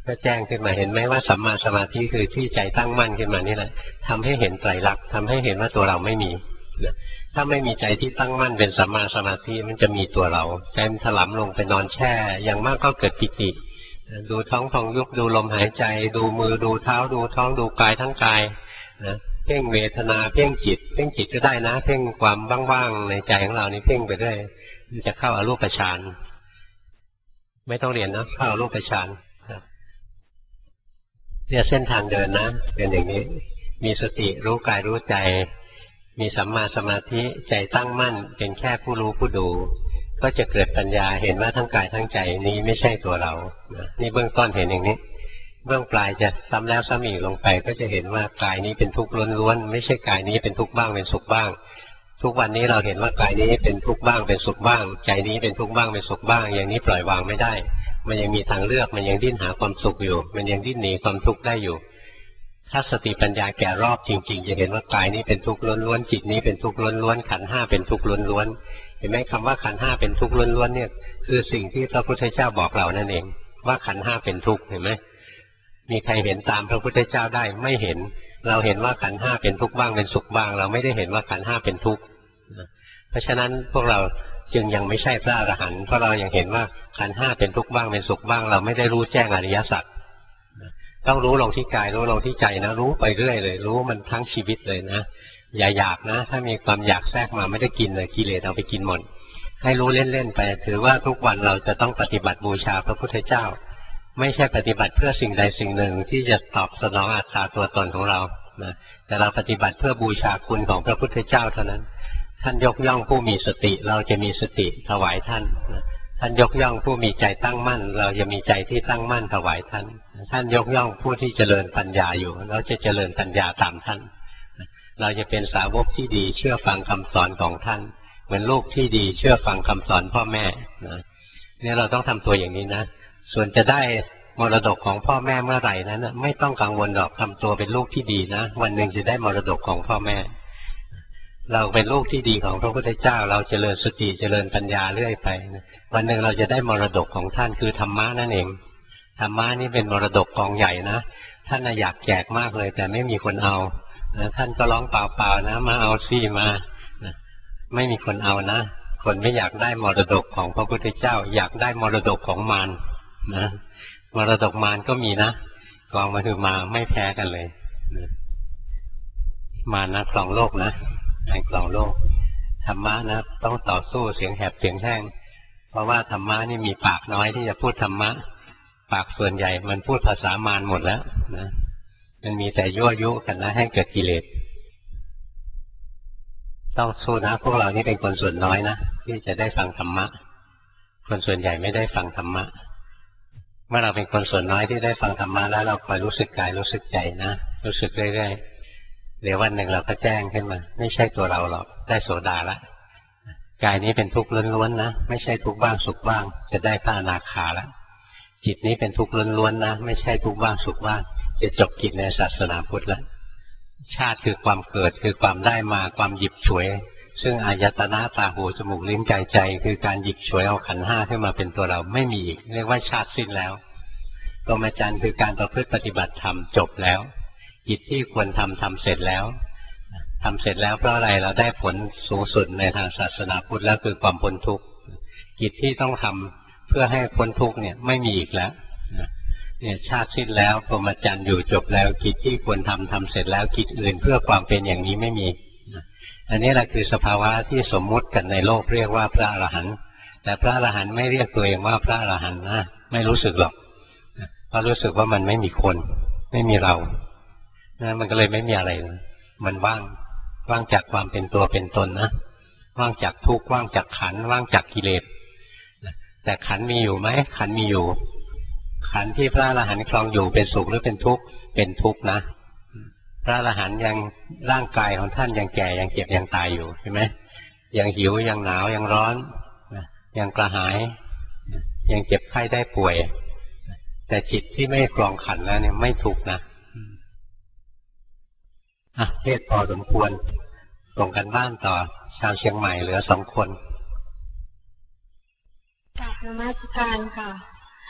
ก็แจ้งขึ้นมาเห็นไหมว่าสัมมาสมาธิคือที่ใจตั้งมั่นขึ้นมานี่แหละทำให้เห็นไตรลักษณ์ทำให้เห็นว่าตัวเราไม่มีถ้าไม่มีใจที่ตั้งมั่นเป็นสัมมาสมาธิมันจะมีตัวเราใจมันถลำลงไปนอนแช่อย่างมากก็เกิดปิติดูท้องพองยุบดูลมหายใจดูมือดูเท้าดูท้องดูกายทั้งกายนะเพ่งเวทนาเพ่งจิตก็ได้นะเพ่งความว่างๆในใจของเรานี่เพ่งไปเรื่อยมันจะเข้าอรูปฌานไม่ต้องเรียนนะเข้าอรูปฌานเนี่ยเส้นทางเดินนะเป็นอย่างนี้มีสติรู้กายรู้ใจมีสัมมาสมาธิใจตั้งมั่นเป็นแค่ผู้รู้ผู้ดูก็จะเกิดปัญญาเห็นว่าทั้งกายทั้งใจนี้ไม่ใช่ตัวเรานี่เบื้องต้นเห็นอย่างนี้เบื้องปลายจะซ้ำแล้วซ้ำอีกลงไปก็จะเห็นว่ากายนี้เป็นทุกข์ล้วนๆไม่ใช่กายนี้เป็นทุกข์บ้างเป็นสุขบ้างทุกวันนี้เราเห็นว่ากายนี้เป็นทุกข์บ้างเป็นสุขบ้างใจนี้เป็นทุกข์บ้างเป็นสุขบ้างอย่างนี้ปล่อยวางไม่ได้มันยังมีทางเลือกมันยังดิ้นหาความสุขอยู่มันยังดิ้นหนีความทุกข์ได้อยู่ถ้าสติปัญญาแก่รอบจริงๆจะเห็นว่ากายนี้เป็นทุกข์ล้วนๆจิตนี้เป็นทุกข์ล้วนๆขันธ์ห้าเป็นทุกข์ล้วนๆเห็นไหมคำว่าขันธ์ห้าเป็นทุกข์ล้วนๆเนี่ยคือสิ่งที่พระพุทธเจ้าบอกเรานั่นเองว่าขันธ์ห้าเป็นทุกข์เห็นไหมมีใครเห็นตามพระพุทธเจ้าได้ไม่เห็นเราเห็นว่าขันธ์ห้าเป็นทุกข์บ้างเป็นสุขบ้างเราไม่ได้เห็นว่าขันธ์ห้าเป็นทุกข์เพราะฉะนั้นพวกเราจึงยังไม่ใช่พระอรหันต์เพราะเรายังเห็นว่าขันธ์ห้าเป็นทุกข์บ้างเป็นสุขบ้างเราไม่ได้รู้แจ้งอริยสัจต้องรู้ลงที่กายรู้ลงที่ใจนะรู้ไปเรื่อยเลยรู้มันทั้งชีวิตเลยนะอย่าอยากนะถ้ามีความอยากแทรกมาไม่ได้กินเลยกิเลสเอาไปกินหมดให้รู้เล่นๆไปถือว่าทุกวันเราจะต้องปฏิบัติบูชาพระพุทธเจ้าไม่ใช่ปฏิบัติเพื่อสิ่งใดสิ่งหนึ่งที่จะตอบสนองอัตตาตัวตนของเรานะแต่เราปฏิบัติเพื่อบูชาคุณของพระพุทธเจ้าเท่านั้นท่านยกย่องผู้มีสติเราจะมีสติถวายท่านท่านยกย่องผู้มีใจตั้งมั่นเราจะมีใจที่ตั้งมั่นถวายท่านท่านยกย่องผู้ที่เจริญปัญญาอยู่เราจะเจริญปัญญาตามท่านเราจะเป็นสาวกที่ดีเชื่อฟังคำสอนของท่านเหมือนลูกที่ดีเชื่อฟังคำสอนพ่อแม่นะเนี่ยเราต้องทำตัวอย่างนี้นะส่วนจะได้มรดกของพ่อแม่เมื่อไหร่นั้นไม่ต้องกังวลหรอกทำตัวเป็นลูกที่ดีนะวันหนึ่งจะได้มรดกของพ่อแม่เราเป็นลูกที่ดีของพระพุทธเจ้าเราเจริญสติเจริญปัญญาเรื่อยไปวันหนึ่งเราจะได้มรดกของท่านคือธรรมะนั่นเองธรรมะนี่เป็นมรดกกองใหญ่นะท่านอยากแจกมากเลยแต่ไม่มีคนเอาท่านก็ร้องเปล่าๆนะมาเอาสิมาไม่มีคนเอานะคนไม่อยากได้มรดกของพระพุทธเจ้าอยากได้มรดกของมารนะมรดกมารก็มีนะกองมาถือมาไม่แพ้กันเลยมารนะครองโลกนะในครองโลกธรรมะนะต้องต่อสู้เสียงแหบเสียงแห้งเพราะว่าธรรมะนี่มีปากน้อยที่จะพูดธรรมะปากส่วนใหญ่มันพูดภาษามารหมดแล้วนะมันมีแต่ยั่วยุกันนะให้เกิดกิเลสต้องสู้นะพวกเรานี่เป็นคนส่วนน้อยนะที่จะได้ฟังธรรมะคนส่วนใหญ่ไม่ได้ฟังธรรมะเมื่อเราเป็นคนส่วนน้อยที่ได้ฟังธรรมะแล้วเราคอยรู้สึกกายรู้สึกใจนะรู้สึกเรื่อยๆเดี๋ยววันหนึ่งเราก็แจ้งขึ้นมาไม่ใช่ตัวเราหรอกได้โสดาละกายนี้เป็นทุกข์ล้วนๆนะไม่ใช่ทุกข์บ้างสุขบ้างจะได้พระอนาคาละจิตนี้เป็นทุกข์ล้วนๆนะไม่ใช่ทุกข์บ้างสุขบ้างจะจบกิจในศาสนาพุทธแล้วชาติคือความเกิดคือความได้มาความหยิบฉวยซึ่งอายตนะตาหูจมูกลิ้นกายใจคือการหยิบฉวยเอาขันธ์ห้าขึ้นมาเป็นตัวเราไม่มีอีกเรียกว่าชาติสิ้นแล้วพรหมจรรย์คือการประพฤติปฏิบัติธรรมจบแล้วกิจที่ควรทำเสร็จแล้วทำเสร็จแล้วเพราะอะไรเราได้ผลสูงสุดในทางศาสนาพุทธแล้วคือความพ้นทุกข์กิจที่ต้องทำเพื่อให้พ้นทุกข์เนี่ยไม่มีอีกแล้วเนี่ยชาติสิ้นแล้วพรหมจรรย์อยู่จบแล้วกิจที่ควรทำเสร็จแล้วกิจอื่นเพื่อความเป็นอย่างนี้ไม่มีอันนี้แหละคือสภาวะที่สมมุติกันในโลกเรียกว่าพระอรหันต์แต่พระอรหันต์ไม่เรียกตัวเองว่าพระอรหันต์นะไม่รู้สึกหรอกเพราะรู้สึกว่ามันไม่มีคนไม่มีเรานะมันก็เลยไม่มีอะไรมันว่างจากความเป็นตัวเป็นตนนะว่างจากทุกข์ว่างจากขันธ์ว่างจากกิเลสแต่ขันธ์มีอยู่ไหมขันธ์มีอยู่ขันธ์ที่พระอรหันต์ครองอยู่เป็นสุขหรือเป็นทุกข์เป็นทุกข์นะพระอรหันต์ยังร่างกายของท่านยังแก่ยังเจ็บยังตายอยู่เห็นไหมยังหิวยังหนาวยังร้อนยังกระหายยังเจ็บไข้ได้ป่วยแต่จิตที่ไม่ครองขันธ์แล้วเนี่ยไม่ทุกข์นะเทศพอสมควรส่งกันบ้านต่อชาวเชียงใหม่เหลือ2 คนกราบนมัสการค่ะ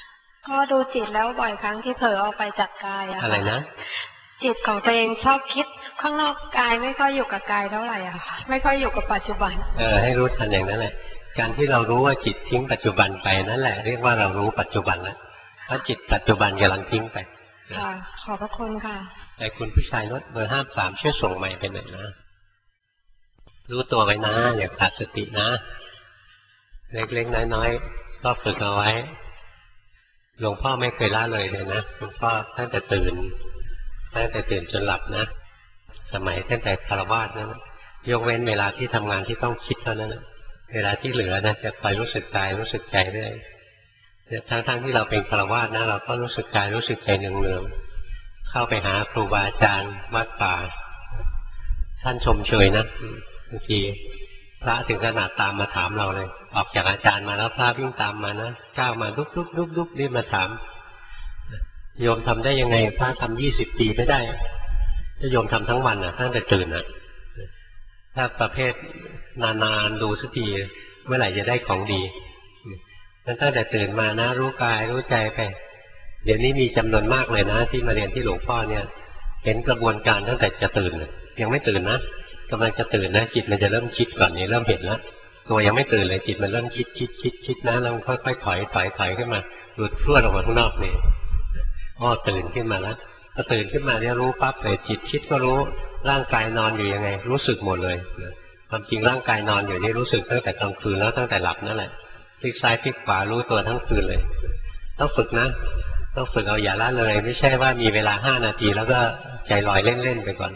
ก็ดูจิตแล้วบ่อยครั้งที่เผลอออกไปจากกายอะอะไรนะจิตของตัวเองชอบคิดข้างนอกกายไม่ค่อยอยู่กับกายเท่าไหร่อะค่ะไม่ค่อยอยู่กับปัจจุบันให้รู้ทันอย่างนั้นแหละการที่เรารู้ว่าจิตทิ้งปัจจุบันไปนั่นแหละเรียกว่าเรารู้ปัจจุบันแล้วเพราะจิตปัจจุบันกำลังทิ้งไปค่ะขอบพระคุณค่ะแต่คุณผู้ชายรถเบอร์53ช่วยส่งใหม่ไปหน่อยนะรู้ตัวไว้นะอย่าขาดสตินะเล็กๆน้อยๆก็ฝึกเอาไว้หลวงพ่อไม่เคยละเลยนะหลวงพ่อตั้งแต่ตื่นจนหลับนะสมัยตั้งแต่ฆราวาสนะยกเว้นเวลาที่ทำงานที่ต้องคิดเท่านั้นนะเวลาที่เหลือนะจะคอยรู้สึกกายรู้สึกใจเรื่อยทั้งที่เราเป็นฆราวาสนะเราก็รู้สึกกายรู้สึกใจเนืองๆเข้าไปหาครูบาอาจารย์วัดป่าท่านชมเชยนะบางทีพระถึงขนาดตามมาถามเราเลยออกจากอาจารย์มาแล้วพระวิ่งตามมานะก้าวมาลุกรีบมาถามโยมทำได้ยังไงพระทำ20 ปีไม่ได้ถ้าโยมทำทั้งวันตั้งแต่ตื่นถ้าประเภทนานๆดูสักทีเมื่อไหร่จะได้ของดีตั้งแต่ตื่นมานะรู้กายรู้ใจไปเดี๋ยวนี้มีจำนวนมากเลยนะที่มาเรียนที่หลวงพ่อเนี่ยเห็นกระบวนการตั้งแต่จะตื่นยังไม่ตื่นนะกำลังจะตื่นนะจิตมันจะเริ่มคิดก่อนนี่เริ่มเห็นแล้วตัวยังไม่ตื่นเลยจิตมันเริ่มคิดนะแล้วค่อยๆถอยขึ้นมาหลุดพรวดออกมาข้างนอกนี่ตื่นขึ้นมาแล้วพอตื่นขึ้นมาเนี่ยรู้ปั๊บเลยจิตคิดก็รู้ร่างกายนอนอยู่ยังไงรู้สึกหมดเลยความจริงร่างกายนอนอยู่นี่รู้สึกตั้งแต่กลางคืนแล้วตั้งแต่หลับนั่นแหละพลิกซ้ายพลิกขวารู้ตัวทั้งคืนเลยต้องฝึกนะต้องฝึกเอาอย่าละเลยไม่ใช่ว่ามีเวลา5 นาทีแล้วก็ใจลอยเล่นๆไปก่อน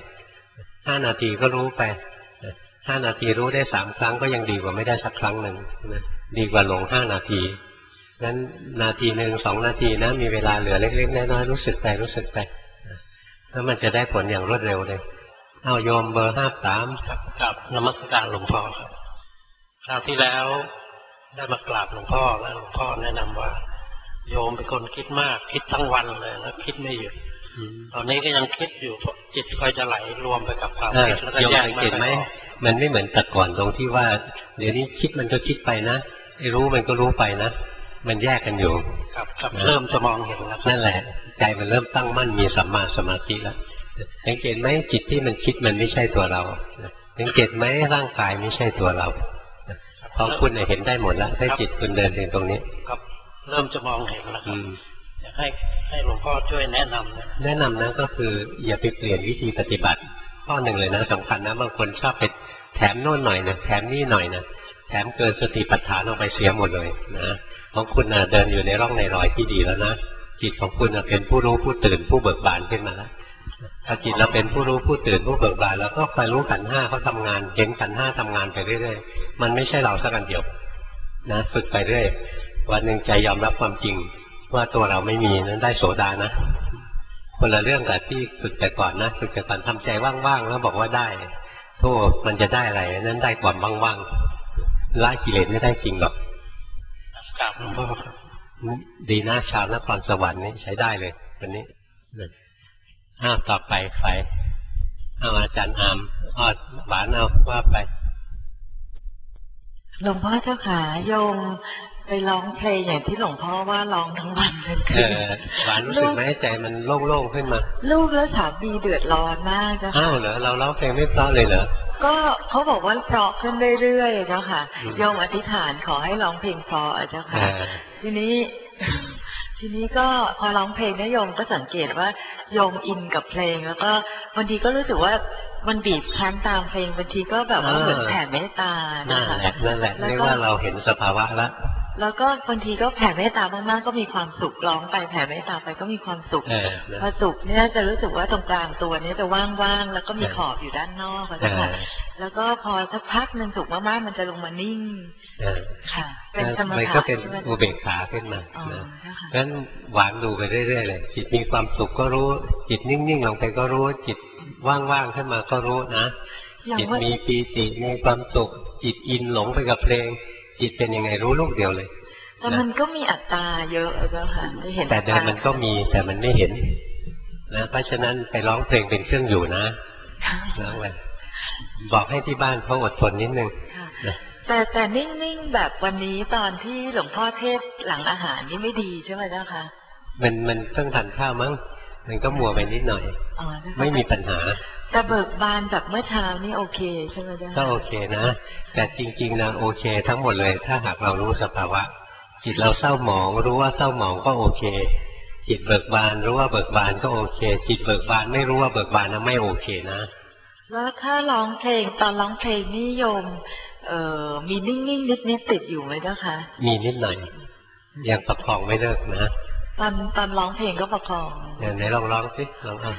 5 นาทีก็รู้ไป5 นาทีรู้ได้3 ครั้งก็ยังดีกว่าไม่ได้สักครั้งหนึ่งดีกว่าหลง5 นาทีงั้นนาทีหนึ่ง2 นาทีนะมีเวลาเหลือเล็กๆน้อยๆรู้สึกไปแล้วมันจะได้ผลอย่างรวดเร็วเลยเอาโยมเบอร์53 กับนมัสการหลวงพ่อครับคราวที่แล้วได้มากราบหลวงพ่อแล้วหลวงพ่อแนะนำว่าโยมเป็นคนคิดมากคิดทั้งวันเลยแล้วคิดไม่หยุดตอนนี้ก็ยังคิดอยู่จิตคอยจะไหลรวมไปกับความคิดแล้วก็แยกไม่ได้มันไม่เหมือนแต่ก่อนตรงที่ว่าเดี๋ยวนี้คิดมันก็คิดไปนะไอ้รู้มันก็รู้ไปนะมันแยกกันอยู่ครับเริ่มจะมองเห็นแล้วนั่นแหละใจมันเริ่มตั้งมั่นมีสัมมาสมาธิแล้วสังเกตไหมจิตที่มันคิดมันไม่ใช่ตัวเราสังเกตไหมร่างกายไม่ใช่ตัวเราเพราะคุณเห็นได้หมดแล้วถ้าจิตคุณเดินถึงตรงนี้ครับเริ่มจะมองเห็นแล้วอยากให้หลวงพ่อช่วยแนะนำนะก็คืออย่าไปเปลี่ยนวิธีปฏิบัติข้อหนึ่งเลยนะสำคัญนะบางคนชอบไปแถมโน่นหน่อยนะแถมนี่หน่อยนะแถมเกินสติปัฏฐานออกไปเสียหมดเลยนะของคุณเดินอยู่ในร่องในรอยที่ดีแล้วนะจิตของคุณเป็นผู้รู้ผู้ตื่นผู้เบิกบานขึ้นมาแล้วถ้าจิตเราเป็นผู้รู้ผู้ตื่นผู้เบิกบานแล้วก็คอยรู้ขันธ์5เขาทำงานเห็นขันธ์5ทำงานไปเรื่อยๆมันไม่ใช่เราสักอันเดียวนะฝึกไปเรื่อยวันหนึ่งใจยอมรับความจริงว่าตัวเราไม่มีนั้นได้โสดานะคนละเรื่องกับที่ฝึกแต่ก่อนนะฝึกแต่ก่อนทำใจว่างๆแล้วบอกว่าได้โทษมันจะได้อะไรนั้นได้ความว่างๆละกิเลสไม่ได้จริงหรอกครับหลวงพ่อดีนะชาวนครสวรรค์นี่ใช้ได้เลยวันนี้ต่อไปอาจารย์อามหวานเอาว่าไปหลวงพ่อเจ้าขาโยมไปร้องเพลงอย่างที่หลวงพ่อว่าร้องทั้งวันทั้งคืนหวานรู้สึกไหมใจมันโล่งๆขึ้นมาลูกและสามีเดือดร้อนมากเจ้าค่ะเหรอเราร้องเพลงไม่เพราะเลยเหรอก็เขาบอกว่าเพราะขึ้นเรื่อยๆเจ้าค่ะโยมอธิษฐานขอให้ร้องเพลงเพราะเจ้าค่ะทีนี้ก็พอร้องเพลงนะโยมก็สังเกตว่าโยมอินกับเพลงแล้วก็บางทีก็รู้สึกว่ามันบีบคั้นตามเพลงบางทีก็แบบว่าเหมือนแผ่เมตตานะคะนั่นแหละเรียกว่าเราเห็นสภาวะแล้วก็บางทีก็แผ่เมตตามากๆก็มีความสุขร้องไปแผ่เมตตาไปก็มีความสุขพอสุขเนี่ยจะรู้สึกว่าตรงกลางตัวนี้จะว่างๆแล้วก็มีขอบอยู่ด้านนอกนะคะแล้วก็พอสักพักนึงสุขมากๆมันจะลงมานิ่งค่ะเป็นสมถะก็เป็นอุเบกขาขึ้นมางั้นหวานดูไปเรื่อยๆเลยจิตมีความสุขก็รู้จิตนิ่งๆลงไปก็รู้จิตว่างๆขึ้นมาก็รู้นะจิตมีปีติมีความสุขจิตอินหลงไปกับเพลงจิตเป็นยังไงรู้ลูกเดียวเลยแต่มันก็มีอัตตาเยอะก็ค่ะไม่เห็นแต่เดิมมันก็มีแต่มันไม่เห็นนะเพราะฉะนั้นไปร้องเพลงเป็นเครื่องอยู่นะร้องไปบอกให้ที่บ้านเขาอดทนนิดนึงแต่นิ่งๆแบบวันนี้ตอนที่หลวงพ่อเทศหลังอาหารนี่ไม่ดีใช่ไหมเจ้าคะมันเพิ่งทานข้าวมั้งมันก็มัวไปนิดหน่อยไม่มีปัญหาแต่เบิกบานแบบเมื่อเช้านี่โอเคใช่ไหมเจ้าก็โอเคนะแต่จริงๆนะโอเคทั้งหมดเลยถ้าหากเรารู้สภาวะจิตเราเศร้าหมองรู้ว่าเศร้าหมองก็โอเคจิตเบิกบานรู้ว่าเบิกบานก็โอเคจิตเบิกบานไม่รู้ว่าเบิกบานนะไม่โอเคนะแล้วถ้าร้องเพลงตอนร้องเพลงนิยมมีนิ่งๆนิดๆติดอยู่ไหมเจ้าคะมีนิดหน่อยยังประคองไม่เลิกนะตอนร้องเพลงก็ประคองไหนลองร้องสิลอง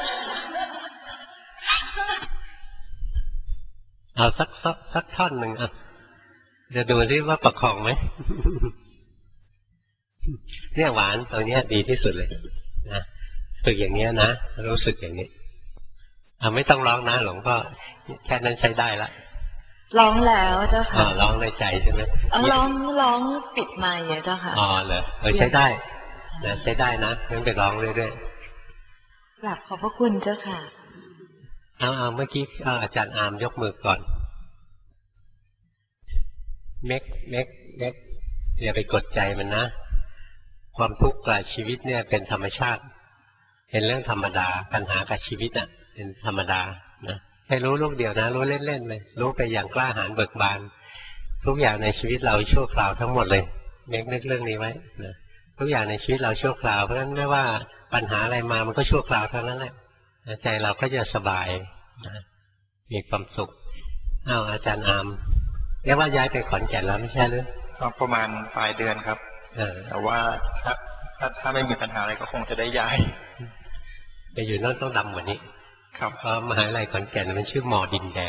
เอาสักท่อนหนึ่งอ่ะจะดูซิว่าประคองไหมเนี่ยหวานตัวนี้ดีที่สุดเลยนะฝึกอย่างนี้นะรู้สึกอย่างนี้ไม่ต้องร้องนะหลวงพ่อแค่นั้นใช้ได้ละร้องแล้วเจ้าค่ะร้องในใจใช่ไหมร้องปิดไมค์เจ้าค่ะเหรอใช้ได้นะใช้ได้นะงั้นไปร้องเรื่อยๆกราบขอบพระคุณเจ้าค่ะเอาเมื่อกี้อาจารย์อามยกมือก่อนเม็กอย่าไปกดใจมันนะความทุกข์กับชีวิตเนี่ยเป็นธรรมชาติเป็นเรื่องธรรมดาปัญหากับชีวิตเป็นธรรมดานะให้รู้ลูกเดียวนะรู้เล่นๆเลยรู้ไปอย่างกล้าหาญเบิกบานทุกอย่างในชีวิตเราชั่วคราวทั้งหมดเลยเม็กนึกเรื่องนี้ไว้นะทุกอย่างในชีวิตเราชั่วคราวเพราะฉะนั้นไม่ว่าปัญหาอะไรมามันก็ชั่วคราวเท่านั้นแหละใจเราก็จะสบายนะมีความสุขอาจารย์อามเรียกว่าย้ายไปขอนแก่นแล้วไม่ใช่หรือประมาณปลายเดือนครับแต่ว่าถ้าไม่มีปัญหาอะไรก็คงจะได้ย้ายไปอยู่นั่นต้องดำกว่านี้ครับเพราะมหาวิทยาลัยขอนแก่นมันชื่อมอดินแดง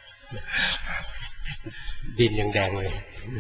ดินยังแดงเลย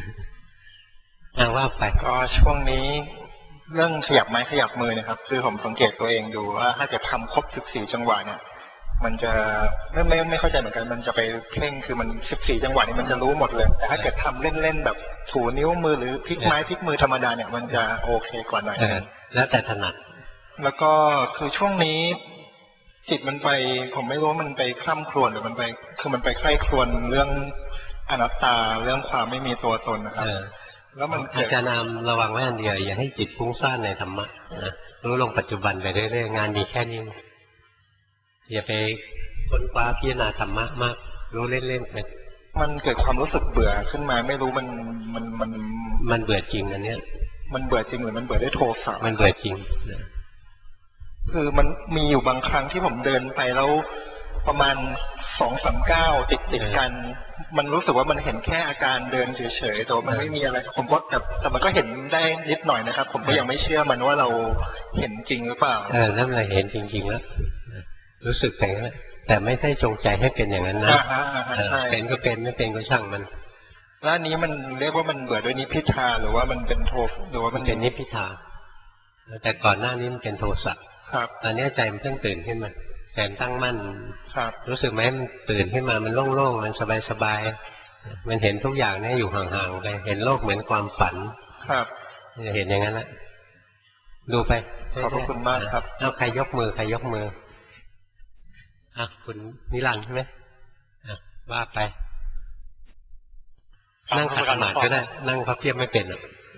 ว่าไปก็ช่วงนี้เรื่องขยับไม้ขยับมือนะครับคือผมสังเกตตัวเองดูว่าถ้าจะทำครบ14จังหวะเนี่ยมันจะไม่เข้าใจเหมือนกันมันจะไปเพ่งคือมัน14จังหวะนี่มันจะรู้หมดเลยแต่ถ้าเกิดทำเล่นๆแบบถูนิ้วมือหรือพลิกไม้พลิกมือธรรมดาเนี่ยมันจะโอเคกว่าหน่อยแล้วแต่ถนัดแล้วก็คือช่วงนี้จิตมันไปผมไม่รู้ว่ามันไปคล่ำครวญหรือมันไปคือมันไปใคร่ครวญเรื่องอนัตตาเรื่องความไม่มีตัวตนนะครับแล้วมันอาจารย์นำระวังไว้อันเดียวอย่าให้จิตฟุ้งซ่านในธรรมะนะรู้ลงปัจจุบันไปเรื่อยๆงานดีแค่นี้อย่าไปค้นคว้าพิจารณาธรรมะมากรู้เล่นๆไปมันเกิดความรู้สึกเบื่อขึ้นมาไม่รู้มันเบื่อจริงอันเนี้ยมันเบื่อจริงหรือมันเบื่อได้โทสะมันเบื่อจริงคือมันมีอยู่บางครั้งที่ผมเดินไปแล้วประมาณ2-3 ก้าวติดกันมันรู้สึกว่ามันเห็นแค่อาการเดินเฉยๆแต่มันไม่มีอะไรผมก็แต่มันก็เห็นได้นิดหน่อยนะครับผมก็ยังไม่เชื่อมันว่าเราเห็นจริงหรือเปล่านั่นแหละเห็นจริงๆแล้วรู้สึกแต่นั้นแต่ไม่ใช่จงใจให้เป็นอย่างนั้นนะเป็นก็เป็นไม่เป็นก็ช่างมันแล้วนี้มันเรียกว่ามันเบื่อด้วยนิพพิทาหรือว่ามันเป็นโทหรือว่ามันเป็นนิพพิทาแต่ก่อนหน้านี้มันเป็นโทสะตอนนี้ใจมันเพิ่งตื่นขึ้นมาใจมันตั้งมั่นรู้สึกไหมมันตื่นขึ้นมามันโล่งๆมันสบายๆมันเห็นทุกอย่างเนี่ยอยู่ห่างๆไปเห็นโลกเหมือนความฝันครับจะเห็นอย่างนั้นแหละดูไปขอบคุณมากครับใครยกมือคุณนิรันดร์ใช่ไหมว่าไปนั่งขัดสมาธิก็ได้นั่งพับเพียบไม่เป็น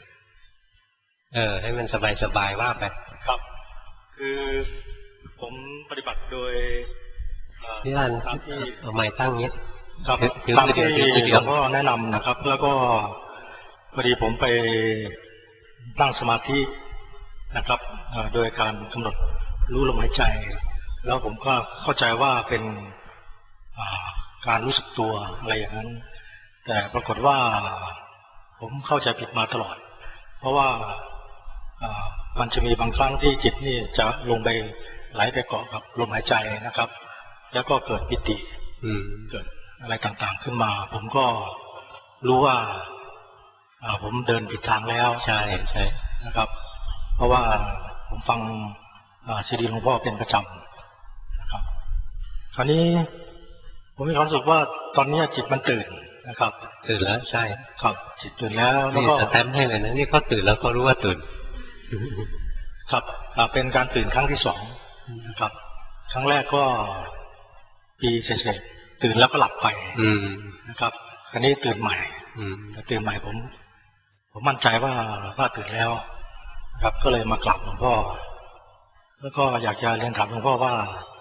ให้มันสบายๆว่าไปครับคือผมปฏิบัติโดยนิรันดร์เอาไม้ตั้งนี้ครับตามที่หลวงพ่อแนะนำนะครับแล้วก็พอดีผมไปนั่งสมาธินะครับโดยการกำหนดรู้ลมหายใจแล้วผมก็เข้าใจว่าเป็นการรู้สึกตัวอะไรอย่างนั้นแต่ปรากฏว่าผมเข้าใจผิดมาตลอดเพราะว่ามันจะมีบางครั้งที่จิตนี่จะลงไปไหลไปเกาะกับลมหายใจนะครับแล้วก็เกิดปิติเกิดอะไรต่างๆขึ้นมาผมก็รู้ว่าผมเดินผิดทางแล้วใช่นะครับเพราะว่าผมฟังซีดีหลวงพ่อเป็นประจำนะครับคราวนี้ผมมีความรู้สึกว่าตอนนี้จิตมันตื่นนะครับตื่นแล้วใช่ครับจิตตื่นแล้วนี่จะแต้มให้เลยนะนี่เขาตื่นแล้วเขารู้ว่าตื่นครับเป็นการตื่นครั้งที่2นะครับครั้งแรกก็ปีเศษตื่นแล้วก็หลับไปนะครับอันนี้ตื่นใหม่แต่ตื่นใหม่ผมมั่นใจว่าตื่นแล้วครับก็เลยมากราบหลวงพ่อแล้วก็อยากจะเรียนถามหลวงพ่อว่า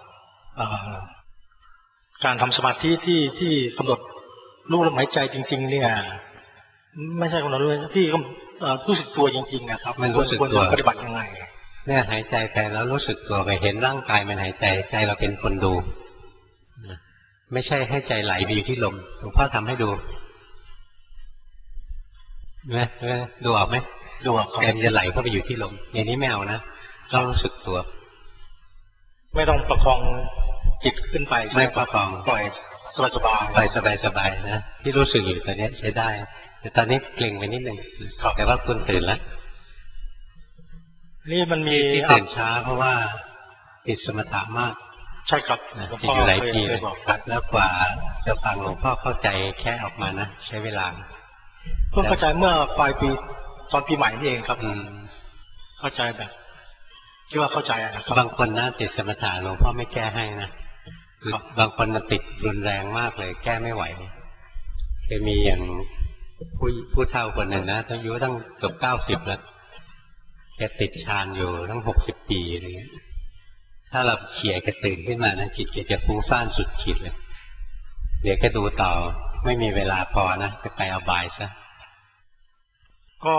การทำสมาธิที่กำหนดรู้ลมหายใจจริงๆเนี่ยไม่ใช่กำหนดเลยที่รู้สึกตัวจริงๆนะครับมันรู้สึกตัวปฏิบัติยังไงเนี่ยหายใจไปแล้วรู้สึกตัวไปเห็นร่างกายมันหายใจใจเราเป็นคนดูไม่ใช่ให้ใจไหลไปอยู่ที่ลมหลวงพ่อทำให้ดูดูออกไหมดูออกใจมันจะไหลเข้าไปอยู่ที่ลมอย่างนี้ไม่เอานะต้องรู้สึกตัวไม่ต้องประคองจิตขึ้นไปไม่ประคองปล่อยสบายปล่อยสบายนะที่รู้สึกอยู่ตอนนี้ใช้ได้แต่ตอนนี้เกร็งไปนิดนึงแต่ว่าคุณตื่นแล้วนี่มันมีที่ตื่นช้าเพราะว่าติดสมถะมากใช่ครับติดอยู่หลายปีแล้วกว่าจะฟังหลวงพ่อเข้าใจแค่ออกมานะใช้เวลาเพิ่งเข้าใจเมื่อปลายปีตอนปีใหม่นี่เองครับเข้าใจแบบที่ว่าเข้าใจนะครับบางคนนะติดสมถะหลวงพ่อไม่แก้ให้นะบางคนมันติดรุนแรงมากเลยแก้ไม่ไหวเคยมีอย่างผู้เฒ่าคนหนึ่งนะอายุตั้งเกือบ90แล้วแกติดฌานอยู่ตั้ง60 ปีอะไรเงี้ยถ้าเราเขี่ยแกตื่นขึ้นมานะจิตแกจะฟุ้งซ่านสุดขีดเลยเดี๋ยวแกดูต่อไม่มีเวลาพอนะจะไปเอาบายซะก็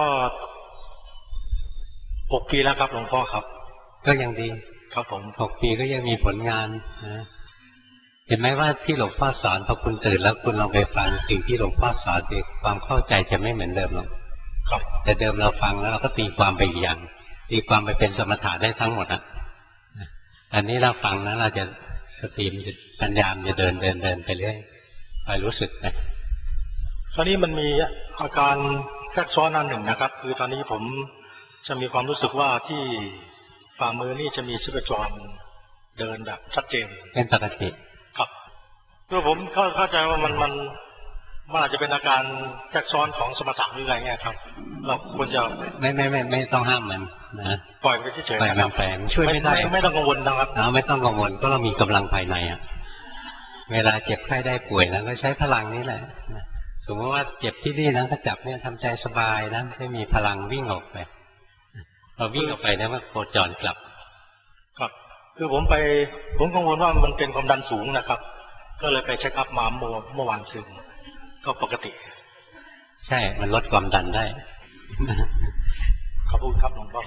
6 ปีแล้วครับหลวงพ่อครับก็ยังดีครับผม 6 ปีก็ยังมีผลงานนะเห็นไหมว่าที่หลวงพ่อสอนพอคุณตื่นแล้วคุณลองไปฟังสิ่งที่หลวงพ่อสอนสิความเข้าใจจะไม่เหมือนเดิมหรอกครับแต่เดิมเราฟังแล้วเราก็ตีความไปอีกอย่างตีความไปเป็นสมถะได้ทั้งหมดอ่ะอันนี้เราฟังนะเราจะสติปัญญาจะเดินไปเรื่อยไปรู้สึกไปคราวนี้มันมีอาการแทรกซ้อนอันหนึ่งนะครับคือตอนนี้ผมจะมีความรู้สึกว่าที่ฝ่ามือนี่จะมีชีพจรเดินแบบชัดเจนเป็นปกติครับคือผมเข้าใจว่ามันอาจจะเป็นอาการแทรกซ้อนของสมถะหรืออะไรเงี้ยครับเราควรจะไม่ต้องห้ามมันนะปล่อยไปเฉยๆปล่อยมันไปช่วยไม่ได้ไม่ต้องกังวลนะครับไม่ต้องกังวลก็เรามีกำลังภายในอ่ะเวลาเจ็บไข้ได้ป่วยแล้วก็ใช้พลังนี้แหละสมมติว่าเจ็บที่นี่นะถ้าจับเนี่ยทำใจสบายนะให้มีพลังวิ่งออกไปพอวิ่งออกไปนะว่าโคจรกลับครับคือผมกังวลว่ามันเป็นความดันสูงนะครับก็เลยไปเช็คอัพมาเมื่อวานซืนก็ปกติใช่มันลดความดันได้ขอบคุณครับหลวงพ่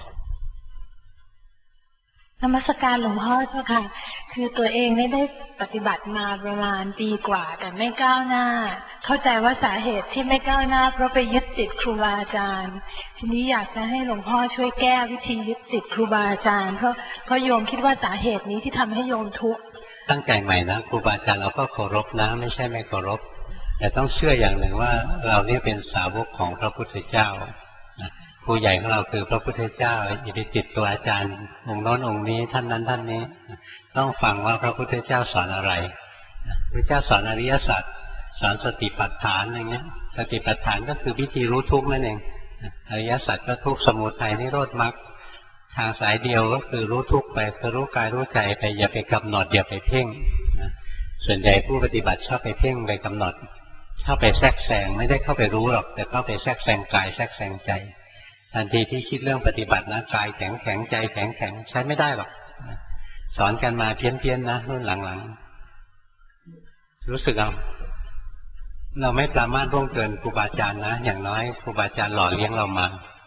อนมัสการหลวงพ่อเจ้าค่ะคือตัวเองได้ปฏิบัติมาประมาณปีกว่าแต่ไม่ก้าวหน้าเข้าใจว่าสาเหตุที่ไม่ก้าวหน้าเพราะไปยึดติดครูบาอาจารย์ทีนี้อยากจะให้หลวงพ่อช่วยแก้วิธียึดติดครูบาอาจารย์เพราะโยมคิดว่าสาเหตุนี้ที่ทำให้โยมทุกข์ตั้งใจใหม่นะครูบาอาจารย์เราก็เคารพนะไม่ใช่ไม่เคารพแต่ต้องเชื่ออย่างหนึ่งว่าเรานี่เป็นสาวกของพระพุทธเจ้าครูใหญ่ของเราคือพระพุทธเจ้าอย่าไปติดตัวอาจารย์องค์โน้นองค์นี้ท่านนั้นท่านนี้ต้องฟังว่าพระพุทธเจ้าสอนอะไรพระเจ้าสอนอริยสัจสอนสติปัฏฐานอย่างเงี้ยสติปัฏฐานก็คือวิธีรู้ทุกข์นั่นเองอริยสัจก็ทุกข์สมุทัยนิโรธมรรคทางสายเดียวก็คือรู้ทุกข์ไปคือรู้กายรู้ใจไปอย่าไปกำหนดอย่าไปเพ่งส่วนใหญ่ผู้ปฏิบัติชอบไปเพ่งไปกำหนดเข้าไปแทรกแซงไม่ได้เข้าไปรู้หรอกแต่เข้าไปแทรกแซงกายแทรกแซงใจทันทีที่คิดเรื่องปฏิบัตินะกายแข็งใจแข็งใช้ไม่ได้หรอกสอนกันมาเพี้ยนนะรุ่นหลังๆรู้สึกเราไม่สามารถร่วงเกินครูบาอาจารย์นะอย่างน้อยครูบาอาจารย์หล่อเลี้ยงเรา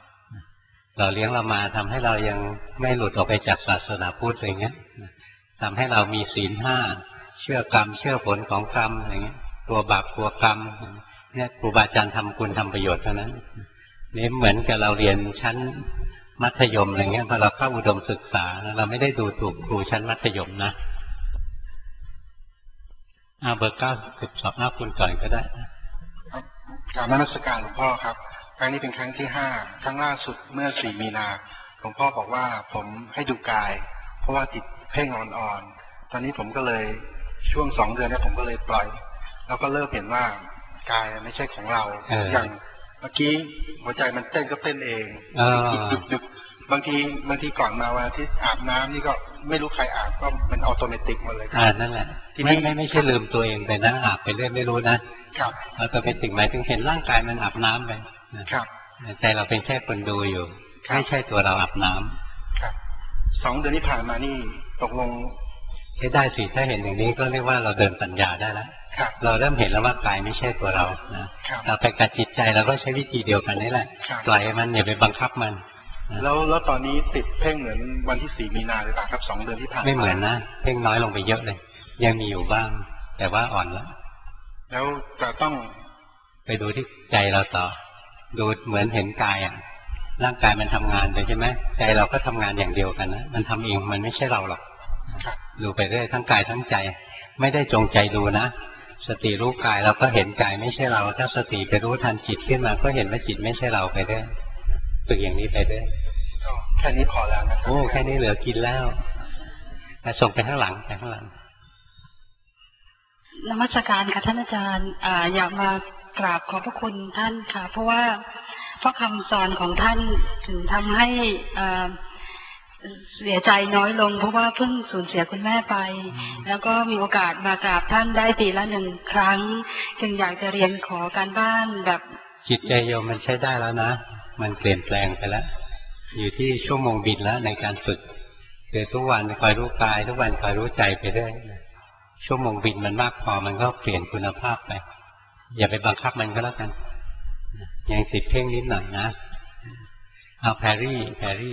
มาทำให้เรายังไม่หลุดออกไปจากศาสนาพุทธอะไรเงี้ยทำให้เรามีศีล 5เชื่อกรรมเชื่อผลของกรรมอะไรเงี้ยกลัวบาปกลัวกรรมเนี่ยครูบาอาจารย์ทำคุณทำประโยชน์เท่านั้นนี่เหมือนกับเราเรียนชั้นมัธยมอะไรเงี้ยพอเราเข้าอุดมศึกษาเราไม่ได้ดูถูกครูชั้นมัธยมนะเบอร์92คุณก่อนก็ได้กราบนมัสการหลวงพ่อครับครั้งนี้เป็นครั้งที่5ครั้งล่าสุดเมื่อ4 มีนาหลวงพ่อบอกว่าผมให้ดูกายเพราะว่าติดเพ่งอ่อนๆตอนนี้ผมก็เลยช่วง2 เดือนนี้ผมก็เลยปล่อยแล้วก็เริ่มเห็นว่ากายไม่ใช่ของเราอย่างเมื่อกี้หัวใจมันเต้นก็เต้นเองดึกบางทีก่อนมาวันอาทิตย์อาบน้ำนี่ก็ไม่รู้ใครอาบก็เป็นอัตโนมัติหมดเลยนั่นแหละไม่ใช่ลืมตัวเองไปนะอาบไปเรื่อยไม่รู้นะครับอัตโนมัติหมายถึงเห็นร่างกายมันอาบน้ำไปนะครับใจเราเป็นแค่คนดูอยู่ไม่ใช่ตัวเราอาบน้ำครับ2 เดือนที่ผ่านมานี่ตกลงใช้ได้สิถ้าเห็นอย่างนี้ก็เรียกว่าเราเดินปัญญาได้แล้วเราเริ่มเห็นแล้วว่ากายไม่ใช่ตัวเรานะเราไปกับจิตใจเราก็ใช้วิธีเดียวกันนี่แหละปล่อยมันอย่าไปบังคับมันแล้วตอนนี้ติดเพ่งเหมือนวันที่4 มีนาหรือเปล่าครับ2 เดือนที่ผ่านมาไม่เหมือนนะเพ่งน้อยลงไปเยอะเลยยังมีอยู่บ้างแต่ว่าอ่อนแล้วเราต้องไปดูที่ใจเราต่อดูเหมือนเห็นกายร่างกายมันทำงานไปใช่ไหมใจเราก็ทำงานอย่างเดียวกันนะมันทำเองมันไม่ใช่เราหรอกดูไปเรื่อยทั้งกายทั้งใจไม่ได้จงใจดูนะสติรู้กายเราก็เห็นกายไม่ใช่เราถ้าสติไปรู้ทันจิตขึ้นมาก็เห็นว่าจิตไม่ใช่เราไปเรื่อยฝึกอย่างนี้ไปเรื่อยแค่นี้พอแล้วนะโอ้แค่นี้เหลือกินแล้วแต่ส่งไปข้างหลังนมัสการค่ะท่านอาจารย์อยากมากราบขอบพระคุณท่านค่ะเพราะคำสอนของท่านถึงทำให้เสียใจน้อยลงเพราะว่าเพิ่งสูญเสียคุณแม่ไปแล้วก็มีโอกาสมากราบท่านได้ปีละ1 ครั้งจึงอยากจะเรียนขอการบ้านแบบจิตใจโยมมันใช้ได้แล้วนะมันเปลี่ยนแปลงไปแล้วอยู่ที่ชั่วโมงบินแล้วในการฝึกคือทุกวันคอยรู้กายทุกวันคอยรู้ใจไปเรื่อยชั่วโมงบินมันมากพอมันก็เปลี่ยนคุณภาพไปอย่าไปบังคับมันก็แล้วกันยังติดเพ่งนิดหน่อยนะเอาแพรรี่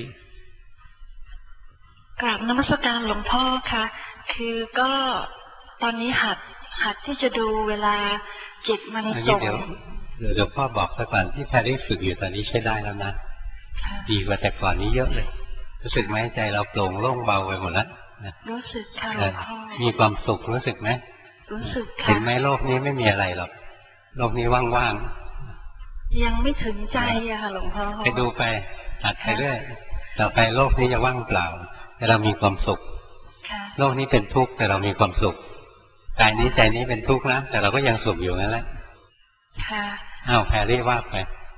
กราบนมัสการหลวงพ่อค่ะคือก็ตอนนี้หัดที่จะดูเวลาจิตมันส่งเดี๋ยวพ่อบอกซะก่อนที่แพรรี่ฝึกอยู่ตอนนี้ใช้ได้แล้วนะดีกว่าแต่ก่อนนี้เยอะเลยรู้สึกไหมใจเราโปร่งโล่งเบาไปหมดแล้วรู้สึกค่ะหลวงพ่อมีความสุขรู้สึกไหมรู้สึกค่ะเห็นไหมโลกนี้ไม่มีอะไรหรอกโลกนี้ว่างๆยังไม่ถึงใจอะค่ะหลวงพ่อไปดูไปหัดไปเรื่อยต่อไปโลกนี้จะว่างเปล่าแต่เรามีความสุขโลกนี้เป็นทุกข์แต่เรามีความสุขกายนี้ใจนี้เป็นทุกข์นะแต่เราก็ยังสุขอยู่นั่นแหละค่ะอ้าวแพรรี่ว่าไป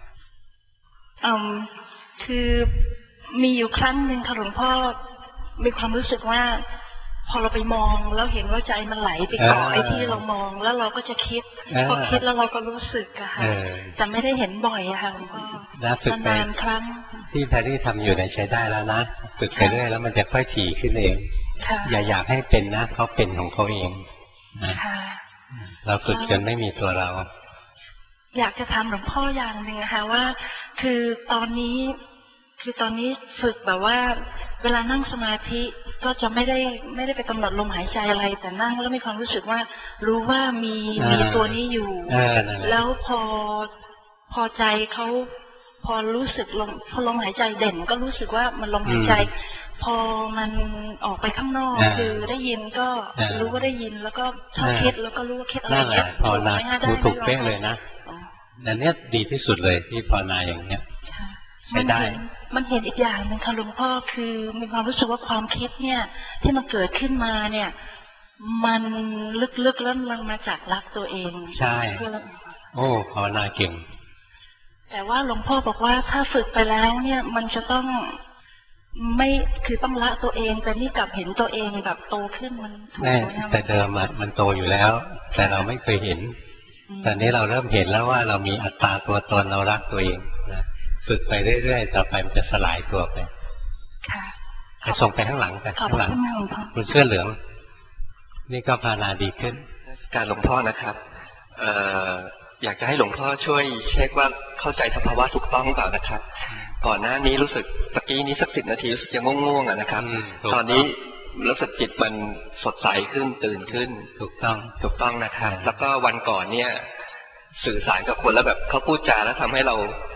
คือมีอยู่ครั้งหนึ่งค่ะหลวงพ่อมีความรู้สึกว่าพอเราไปมองแล้วเห็นว่าใจมันไหลไปเกาะไอ้ที่เรามองแล้วเราก็จะคิดพอคิดแล้วเราก็รู้สึกอะค่ะแต่ไม่ได้เห็นบ่อยอะค่ะหลวงพ่อนานครั้งที่แพรรี่ทำอยู่ในใช้ได้แล้วนะฝึกไปเรื่อยแล้วมันจะค่อยถี่ขึ้นเองอย่าอยากให้เป็นนะเขาเป็นของเขาเองนะเราฝึกจนไม่มีตัวเราอยากจะถามหลวงพ่ออย่างหนึ่งนะคะว่าคือตอนนี้ฝึกแบบว่าเวลานั่งสมาธิก็จะไม่ได้ไปกำหนดลมหายใจอะไรแต่นั่งแล้วมีความรู้สึกว่ารู้ว่ามีตัวนี้อยู่แล้วพอใจเขาพอรู้สึกพอลมหายใจเด่นก็รู้สึกว่ามันลมหายใจพอมันออกไปข้างนอกคือได้ยินก็รู้ว่าได้ยินแล้วก็ถ้าคิดแล้วก็รู้ว่าคิดอะไรนั่นแหละภาวนาถูกเป๊ะเลยนะอันนี้ดีที่สุดเลยที่ภาวนาอย่างเนี้ยใช้ได้มันเห็นอีกอย่างหนึ่งค่ะหลวงพ่อคือมีความรู้สึกว่าความคิดเนี่ยที่มันเกิดขึ้นมาเนี่ยมันลึกๆแล้วมันมาจากรักตัวเองใช่โอ้ภาวนาเก่งแต่ว่าหลวงพ่อบอกว่าถ้าฝึกไปแล้วเนี่ยมันจะต้องไม่คือต้องละตัวเองแต่นี่กลับเห็นตัวเองแบบโตขึ้นมันแน่แต่เดิมมันโตอยู่แล้วแต่เราไม่เคยเห็นตอนนี้เราเริ่มเห็นแล้วว่าเรามีอัตตาตัวตนเรารักตัวเองนะฝึกไปเรื่อยๆต่อไปมันจะสลายตัวไปจะส่งไปข้างหลังไปข้างหลังคุณเสื้อเหลืองนี่ก็ภาวนาดีขึ้นการหลวงพ่อนะครับอยากจะให้หลวงพ่อช่วยเช็คว่าเข้าใจสภาวะถูกต้องเปล่านะครับก่อนหน้านี้รู้สึกตะกี้นี้สัก10 นาทีรู้สึกยังง่วงๆนะครับตอนนี้รู้สึกจิตมันสดใสขึ้นตื่นขึ้นถูกต้องนะครับแล้วก็วันก่อนเนี่ยสื่อสารกับคนแล้วแบบเขาพูดจาแล้วทำให้เรา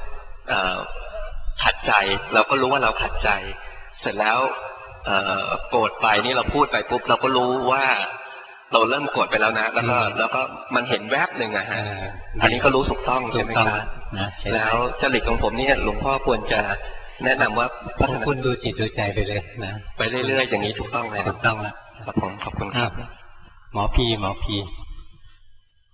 ขัดใจเราก็รู้ว่าเราขัดใจเสร็จแล้วโกรธไปนี่เราพูดไปปุ๊บเราก็รู้ว่าเราเริ่มโกรธไปแล้วนะแล้วก็มันเห็นแวบหนึ่งอะฮะอันนี้ก็รู้ถูกต้องใช่ไหมครับแล้วจริตของผมเนี่ยหลวงพ่อควรจะแนะนำว่าคุณดูจิตดูใจไปเลยนะไปเรื่อยๆอย่างนี้ถูกต้องแล้วถูกต้องแล้วครับผมขอบคุณครับหมอพี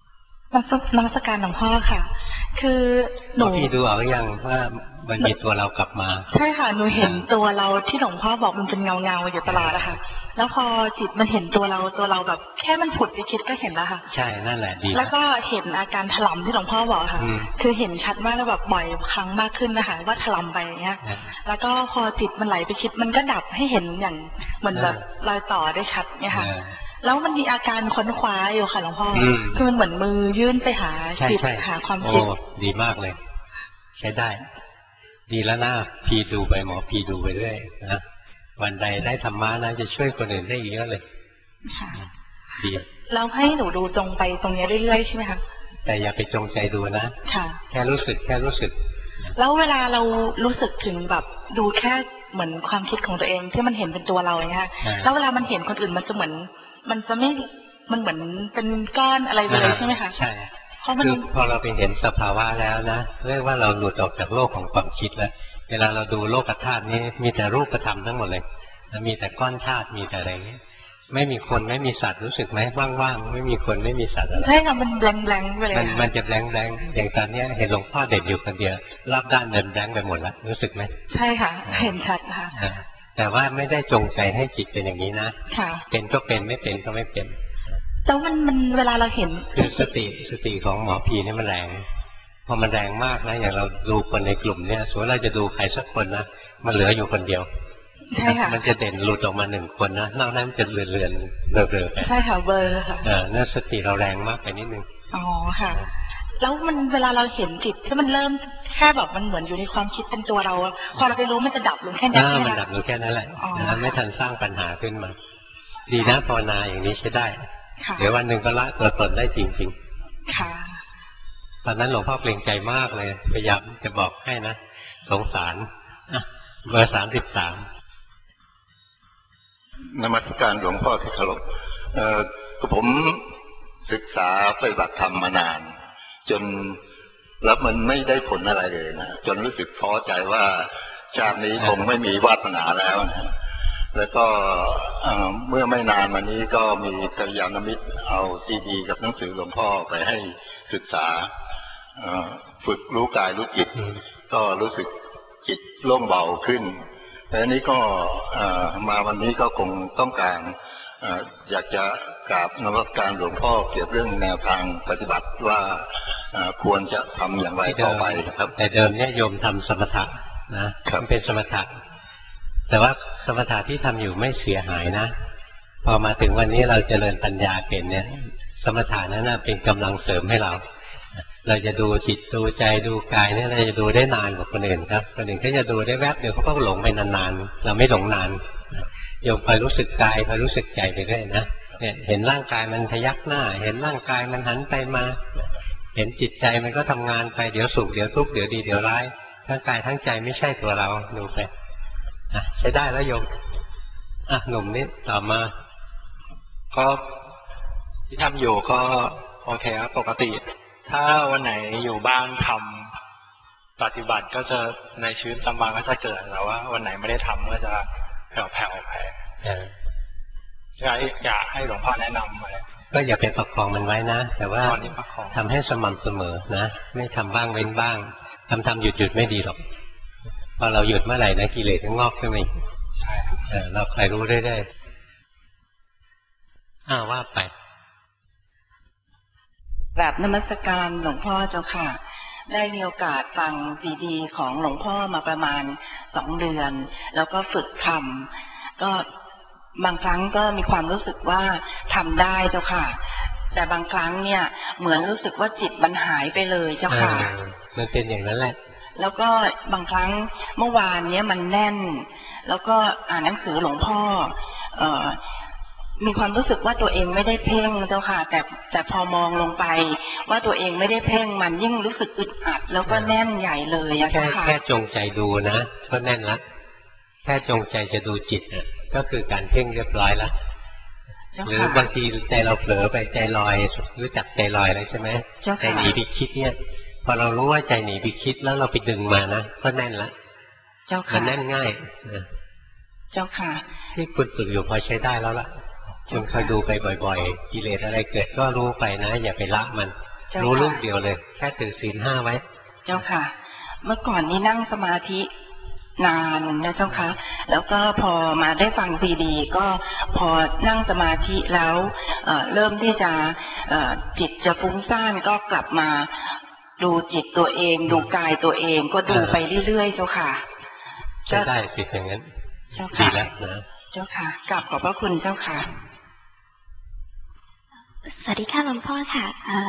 นมัสการหลวงพ่อค่ะคือหนูพี่ดูเอาหรือยังว่ามันมีตัวเรากลับมาใช่ค่ะหนูเห็นตัวเราที่หลวงพ่อบอกมันเป็นเงาอยู่ตลอดนะคะแล้วพอจิตมันเห็นตัวเราแบบแค่มันผุดไปคิดก็เห็นแล้วค่ะใช่นั่นแหละดีแล้วก็เห็นอาการถลำที่หลวงพ่อบอกค่ะคือเห็นชัดมากแล้วแบบบ่อยครั้งมากขึ้นนะคะว่าถลำไปอย่างเงี้ยแล้วก็พอจิตมันไหลไปคิดมันก็ดับให้เห็นอย่างเหมือนแบบรอยต่อได้ชัดเนี่ยค่ะแล้วมันมีอาการค้นคว้าอยู่ค่ะหลวงพ่อคือมันเหมือนมือยื่นไปหาจิตหาความคิดดีมากเลยใช้ได้ดีแล้วนะพีดูไปหมอพีดูไปเรื่อยนะวันใดได้ธรรมะนะจะช่วยคนอื่นได้เยอะเลยดีเราให้หนูดูตรงไปตรงนี้เรื่อยๆใช่ไหมคะแต่อย่าไปจงใจดูนะค่ะแค่รู้สึกแล้วเวลาเรารู้สึกถึงแบบดูแค่เหมือนความคิดของตัวเองที่มันเห็นเป็นตัวเราอย่างเงี้ยแล้วเวลามันเห็นคนอื่นมันจะเหมือนมันจะไม่มันเหมือนเป็นก้อนอะไรไปเลยใช่ไหมคะใช่คือพอเราไปเห็นสภาวะแล้วนะเรียกว่าเราหลุดออกจากโลกของความคิดแล้วเวลาเราดูโลกธาตุนี้มีแต่รูปธรรมทั้งหมดเลยมีแต่ก้อนธาตุมีแต่อะไรนี้ไม่มีคนไม่มีสัตว์รู้สึกไหมว่างๆไม่มีคนไม่มีสัตว์อะไรใช่ค่ะมันแบงๆไปเลยมันจะแบงอย่างตอนนี้เห็นหลวงพ่อเด่นอยู่คนเดียวรอบด้านเดินแบงไปหมดแล้วรู้สึกไหมใช่ค่ะเห็นชัดค่ะแต่ว่าไม่ได้จงใจให้จิตเป็นอย่างนี้นะเป็นก็เป็นไม่เป็นก็ไม่เป็นแต่มันเวลาเราเห็นคือสติของหมอพีนี่มันแรงพอมันแรงมากนะอย่างเราดูคนในกลุ่มเนี่ยสมมติเราจะดูใครสักคนนะมันเหลืออยู่คนเดียวใช่ค่ะมันจะเด่นหลุดออกมาหนึ่งคนนะนอกนั้นจะเลือนเบลอไปใช่ค่ะเบลอค่ะนั่นสติเราแรงมากไปนิดนึงอ๋อค่ะแล้วมันเวลาเราเห็นจิตที่มันเริ่มแค่แบบมันเหมือนอยู่ในความคิดเป็นตัวเราพอเราไปรู้มันจะดับลงแค่นั้นมันดับลงแค่นั้นแหละไม่ทันสร้างปัญหาขึ้นมาดีนะภาวนาอย่างนี้ใช้ได้เดี๋ยววันหนึ่งก็ละตัวตนได้จริงๆค่ะตอนนั้นหลวงพ่อเกรงใจมากเลยพยายามจะบอกให้นะสงสารเบอร์33 นมัสการหลวงพ่อที่เคารพผมศึกษาปฏิบัติธรรมมานานจนแล้วมันไม่ได้ผลอะไรเลยนะจนรู้สึกท้อใจว่าชาตินี้คงไม่มีวาสนาแล้วนะแล้วก็เมื่อไม่นานมานี้ก็มีกัลยาณมิตรเอาซีดีกับหนังสือหลวงพ่อไปให้ศึกษาฝึกรู้กายรู้จิตก็รู้สึกจิตโล่งเบาขึ้นแต่นี้ก็มาวันนี้ก็คงต้องการอยากจะกราบนมัสการหลวงพ่อเกี่ยวเรื่องแนวทางปฏิบัติว่าควรจะทำอย่างไรต่อไปครับแต่เดิมเนี่ยโยมทำสมถะนะเป็นสมถะแต่ว่าสมถะที่ทำอยู่ไม่เสียหายนะพอมาถึงวันนี้เราเจริญปัญญาเป็นเนี่ยสมถะนั้นเป็นกำลังเสริมให้เราจะดูจิตดูใจดูกายเนี่ยเราจะดูได้นานกว่าคนอื่นครับคนอื่นก็จะดูได้แวบเดียวเขาก็หลงไปนานๆเราไม่หลงนานโยมคอยรู้สึกกายคอยรู้สึกใจไปเรื่อยนะเนี่ยเห็นร่างกายมันพยักหน้าเห็นร่างกายมันหันไปมาเห็นจิตใจมันก็ทำงานไปเดี๋ยวสุขเดี๋ยวทุกข์เดี๋ยวดีเดี๋ยวร้ายทั้งกายทั้งใจไม่ใช่ตัวเราดูไปใช้ได้แล้วโยมหนุ่มนี่ต่อมาก็ที่ทำอยู่ก็โอเคครับปกติถ้าวันไหนอยู่บ้านทำปฏิบัติก็จะในชีวิตประจำวันก็จะเกิดแต่ว่าวันไหนไม่ได้ทำก็จะแผ่วไปอยากให้หลวงพ่อแนะนำอะไรก็อย่าไปประคองมันไว้นะแต่ว่าทำให้สม่ำเสมอนะไม่ทำบ้างเว้นบ้างทำหยุดไม่ดีหรอกพอเราหยุดเมื่อไหร่นะกิเลสก็งอกขึ้นมาอีกเราใครรู้ได้ว่าไปกราบนมัสการหลวงพ่อเจ้าค่ะได้มีโอกาสฟังซีดีของหลวงพ่อมาประมาณ2 เดือนแล้วก็ฝึกทำก็บางครั้งก็มีความรู้สึกว่าทำได้เจ้าค่ะแต่บางครั้งเนี่ยเหมือนรู้สึกว่าจิตมันหายไปเลยเจ้าค่ะมันเป็นอย่างนั้นแหละแล้วก็บางครั้งเมื่อวานเนี้ยมันแน่นแล้วก็อ่านหนังสือหลวงพ่อมีความรู้สึกว่าตัวเองไม่ได้เพ่งเจ้าค่ะแต่พอมองลงไปว่าตัวเองไม่ได้เพ่งมันยิ่งรู้สึกอึดอัดแล้วก็แน่นใหญ่เลยอะค่ะแค่จงใจดูนะก็แน่นละแค่จงใจจะดูจิตก็คือการเพ่งเรียบร้อยแล้วหรือบางทีใจเราเผลอไปใจลอยรู้จักใจลอยอะไรใช่ไหมใจหนีไปคิดเนี่ยพอเรารู้ว่าใจหนีไปคิดแล้วเราไปดึงมานะก็แน่นละมันแน่นง่ายเจ้าค่ะที่คุณฝึกอยู่พอใช้ได้แล้วล่ะคุณคอยดูไปบ่อยๆกิเลสอะไรเกิดก็รู้ไปนะอย่าไปละมันรู้ลูกเดียวเลยแค่ถือศีล 5ไว้เจ้าค่ะเมื่อก่อนนี้นั่งสมาธินานนะเจ้าค่ะแล้วก็พอมาได้ฟังซีดีก็พอนั่งสมาธิแล้วเริ่มที่จะจิตจะฟุ้งซ่านก็กลับมาดูจิตตัวเองดูกายตัวเองก็ดูไปเรื่อยๆเจ้าค่ะจะได้สิอย่างนั้นเจ้าค่ะดีแล้วนะเจ้าค่ะกราบขอบพระคุณเจ้าค่ะสวัสดีค่ะหลวงพ่อค่ะ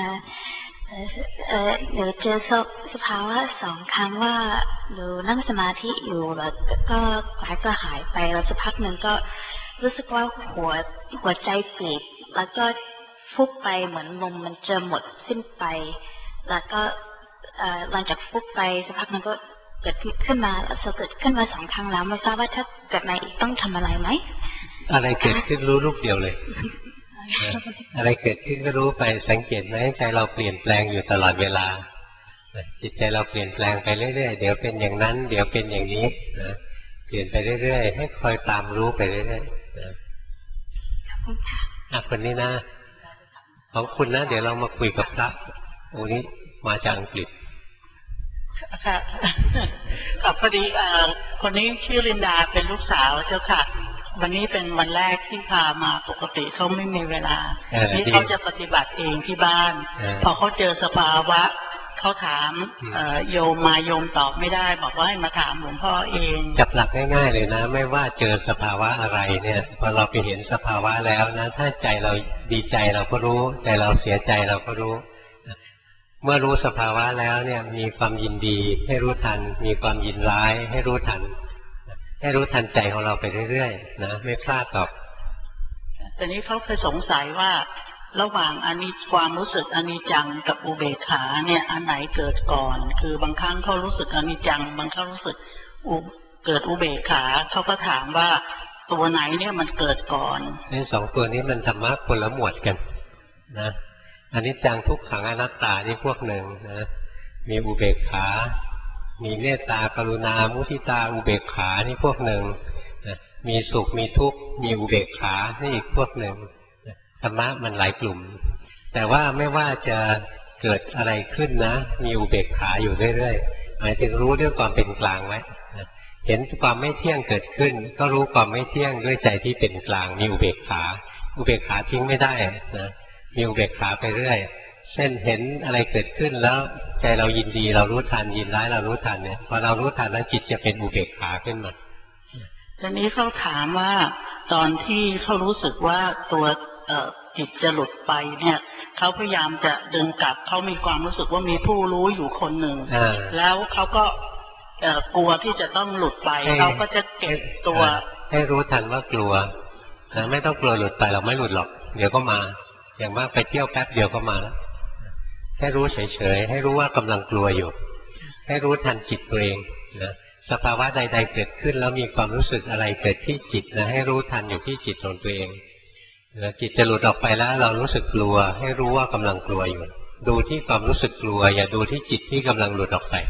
เดี๋ยวเจอสภาวะ2 ครั้งว่าหนูนั่งสมาธิอยู่แล้วก็หายไปแล้วสักพักหนึ่งก็รู้สึกว่าหัวใจปีบแล้วก็ฟุบไปเหมือนลมมันจะหมดสิ้นไปแล้วก็หลังจากฟุบไปสักพักหนึ่งก็เกิดขึ้นมาเกิดขึ้นมา2 ครั้งแล้วไม่ทราบว่าถ้าเกิดมาอีกต้องทำอะไรไหมอะไรเกิดขึ้นรู้ลูกเดียวเลยอะไรเกิดขึ้นก็รู้ไปสังเกตไหมใจเราเปลี่ยนแปลงอยู่ตลอดเวลาจิตใจเราเปลี่ยนแปลงไปเรื่อยๆเดี๋ยวเป็นอย่างนั้นเดี๋ยวเป็นอย่างนี้นะเปลี่ยนไปเรื่อยๆให้คอยตามรู้ไปเรื่อยๆคนนี้นะของคุณนะเดี๋ยวเรามาคุยกับพระองค์นี้มาจากอังกฤษค่ะพอดีคนนี้ชื่อลินดาเป็นลูกสาวเจ้าค่ะวันนี้เป็นวันแรกที่พามาปกติเขาไม่มีเวลานี่เขาจะปฏิบัติเองที่บ้านพอเขาเจอสภาวะเขาถามโยมมาโยมตอบไม่ได้บอกว่าให้มาถามหลวงพ่อเองจับหลักง่ายๆเลยนะไม่ว่าเจอสภาวะอะไรเนี่ยพอเราไปเห็นสภาวะแล้วนะถ้าใจเราดีใจเราก็รู้ใจเราเสียใจเราก็รู้เมื่อรู้สภาวะแล้วเนี่ยมีความยินดีให้รู้ทันมีความยินร้ายให้รู้ทันใจของเราไปเรื่อยๆนะไม่พลาดหรอกแต่นี้เขาเคยสงสัยว่าระหว่างความรู้สึกอนิจจังกับอุเบกขาเนี่ยอันไหนเกิดก่อนคือบางครั้งเขารู้สึกอนิจจังบางครั้งรู้สึกเกิดอุเบกขาเขาก็ถามว่าตัวไหนเนี่ยมันเกิดก่อนนี่2 ตัวนี้มันธรรมะคนละหมวดกันนะอนิจจังทุกขังอนัตตานี่พวกหนึ่งนะมีอุเบกขามีเมตตากรุณามุทิตาอุเบกขานี่พวกหนึ่งมีสุขมีทุกข์มีอุเบกขานี่อีกพวกหนึ่งธรรมะมันหลายกลุ่มแต่ว่าไม่ว่าจะเกิดอะไรขึ้นนะมีอุเบกขาอยู่เรื่อยๆหมายถึงรู้ด้วยความเป็นกลางไว้เห็นความไม่เที่ยงเกิดขึ้นก็รู้ความไม่เที่ยงด้วยใจที่เป็นกลางมีอุเบกขาทิ้งไม่ได้นะมีอุเบกขาไปเรื่อยเช่นเห็นอะไรเกิดขึ้นแล้วใจเรายินดีเรารู้ทันยินร้ายเรารู้ทันเนี่ยพอเรารู้ทันแล้วจิตจะเป็นอุเบกขาขึ้นมาทีนี้เขาถามว่าตอนที่เขารู้สึกว่าตัวจิตจะหลุดไปเนี่ยเขาพยายามจะดึงกลับเขามีความรู้สึกว่ามีผู้รู้อยู่คนหนึ่งแล้วเขาก็กลัวที่จะต้องหลุดไปเขาก็จะเก็บตัวให้รู้ทันว่ากลัวไม่ต้องกลัวหลุดไปเราไม่หลุดหรอกเดี๋ยวก็มาอย่างมากไปเที่ยวแป๊บเดียวก็มาแล้วให้รู้เฉยๆให้รู้ว่ากำลังกลัวอยู่ให้รู้ทันจิตตัวเองนะสภาวะใดๆเกิดขึ้นแล้วมีความรู้สึกอะไรเกิดที่จิตนะให้รู้ทันอยู่ที่จิตของตัวเองนะจิตจะหลุดออกไปแล้วเรารู้สึกกลัวให้รู้ว่ากำลังกลัวอยู่ดูที่ความรู้สึกกลัวอย่าดูที่จิตที่กำลังหลุดออกไป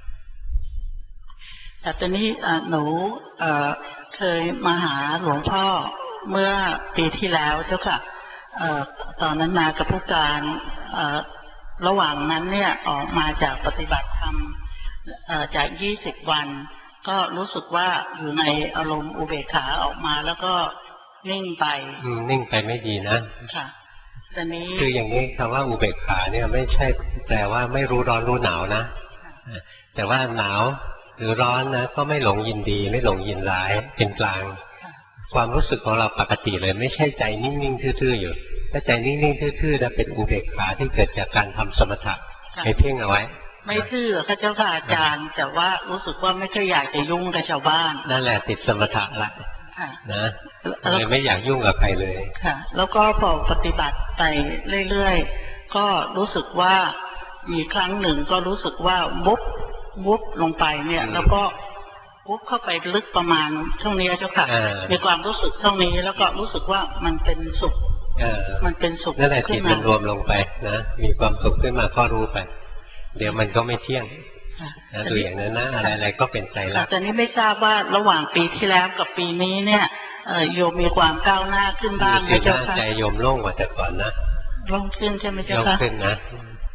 แต่ตอนนี้หนูเคยมาหาหลวงพ่อเมื่อปีที่แล้วเจ้าค่ะตอนนั้นมากับผู้การระหว่างนั้นเนี่ยออกมาจากปฏิบัติธรรมจาก20 วันก็รู้สึกว่าอยู่ในอารมณ์อุเบกขาออกมาแล้วก็นิ่งไปนิ่งไปไม่ดีนะค่ะตอนนี้คืออย่างนี้คำว่าอุเบกขาเนี่ยไม่ใช่แปลว่าไม่รู้ร้อนรู้หนาวนะแต่ว่าหนาวหรือร้อนนะก็ไม่หลงยินดีไม่หลงยินร้ายเป็นกลางความรู้สึกของเราปกติเลยไม่ใช่ใจนิ่งๆทื่อๆอยู่ถ้าใจนิ่งๆทื่อๆนะเป็นอุเบกขาที่เกิดจากการทำสมถะให้เพ่งเอาไว้ไม่ทื่อค่ะเจ้าค่ะอาจารย์แต่ว่ารู้สึกว่าไม่เคยอยากจะยุ่งกับชาวบ้านนั่นแหละติดสมถะละนะเลยไม่อยากยุ่งกับใครเลยค่ะแล้วก็พอปฏิบัติไปเรื่อยๆก็รู้สึกว่ามีครั้งหนึ่งก็รู้สึกว่าวุบลงไปเนี่ยแล้วก็วุบเข้าไปลึกประมาณช่วงนี้เจ้าค่ะมีความรู้สึกช่วงนี้แล้วก็รู้สึกว่ามันเป็นสุขมันเป็นสุขนั่นแหละจิตมันรวมลงไปนะมีความสุขขึ้นมาก็รู้ไปเดี๋ยวมันก็ไม่เที่ยงนะดูอย่างนั้นนะอะไรๆก็เป็นใจรักแต่นี้ไม่ทราบว่าระหว่างปีที่แล้วกับปีนี้เนี่ยโยมมีความก้าวหน้าขึ้นบ้างไหมเจ้าค่ะใจโยมโล่งกว่าแต่ก่อนนะโล่งขึ้นใช่ไหมเจ้าค่ะโล่งขึ้นนะ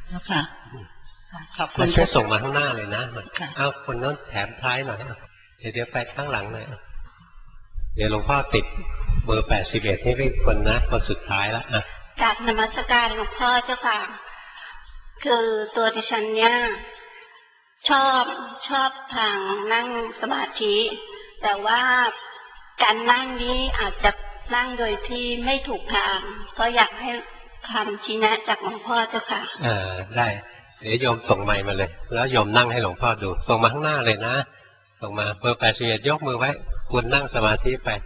นะคะขอบคุมัณนช่วยส่งมาข้างหน้าเลยนะเอาคนโน้นแถมท้ายหน่อยเดี๋ยวไปข้างหลังเลยเดี๋ยวหลวงพ่อติดเบอร์81ที่เป็นคนนะคนสุดท้ายแล้วอ่ะกราบนมัสการหลวงพ่อเจ้าค่ะคือตัวดิฉันเนี่ยชอบทางนั่งสมาธิแต่ว่าการนั่งนี้อาจจะนั่งโดยที่ไม่ถูกทางก็อยากให้คำชี้แนะจากหลวงพ่อเจ้าค่ะได้เดี๋ยวโยมส่งไมค์มาเลยแล้วโยมนั่งให้หลวงพ่อดูส่งมาข้างหน้าเลยนะส่งมาเบอร์81ยกมือไว้คุณนั่งสมาธิไป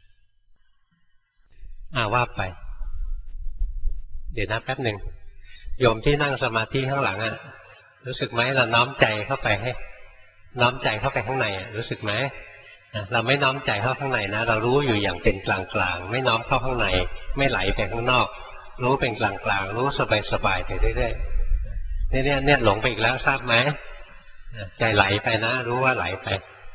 ว่าไปเดี๋ยวนะแป๊บหนึ่งโยมที่นั่งสมาธิข้างหลังรู้สึกไหมเราน้อมใจเข้าไปให้น้อมใจเข้าไปข้างในรู้สึกไหมเราไม่น้อมใจเข้าข้างในนะเรารู้อยู่อย่างเป็นกลางๆไม่น้อมเข้าข้างในไม่ไหลไปข้างนอกรู้เป็นกลางๆรู้สบายๆไปเรื่อยๆเนี่ยหลงไปอีกแล้วทราบไหมใจไหลไปนะรู้ว่าไหลไป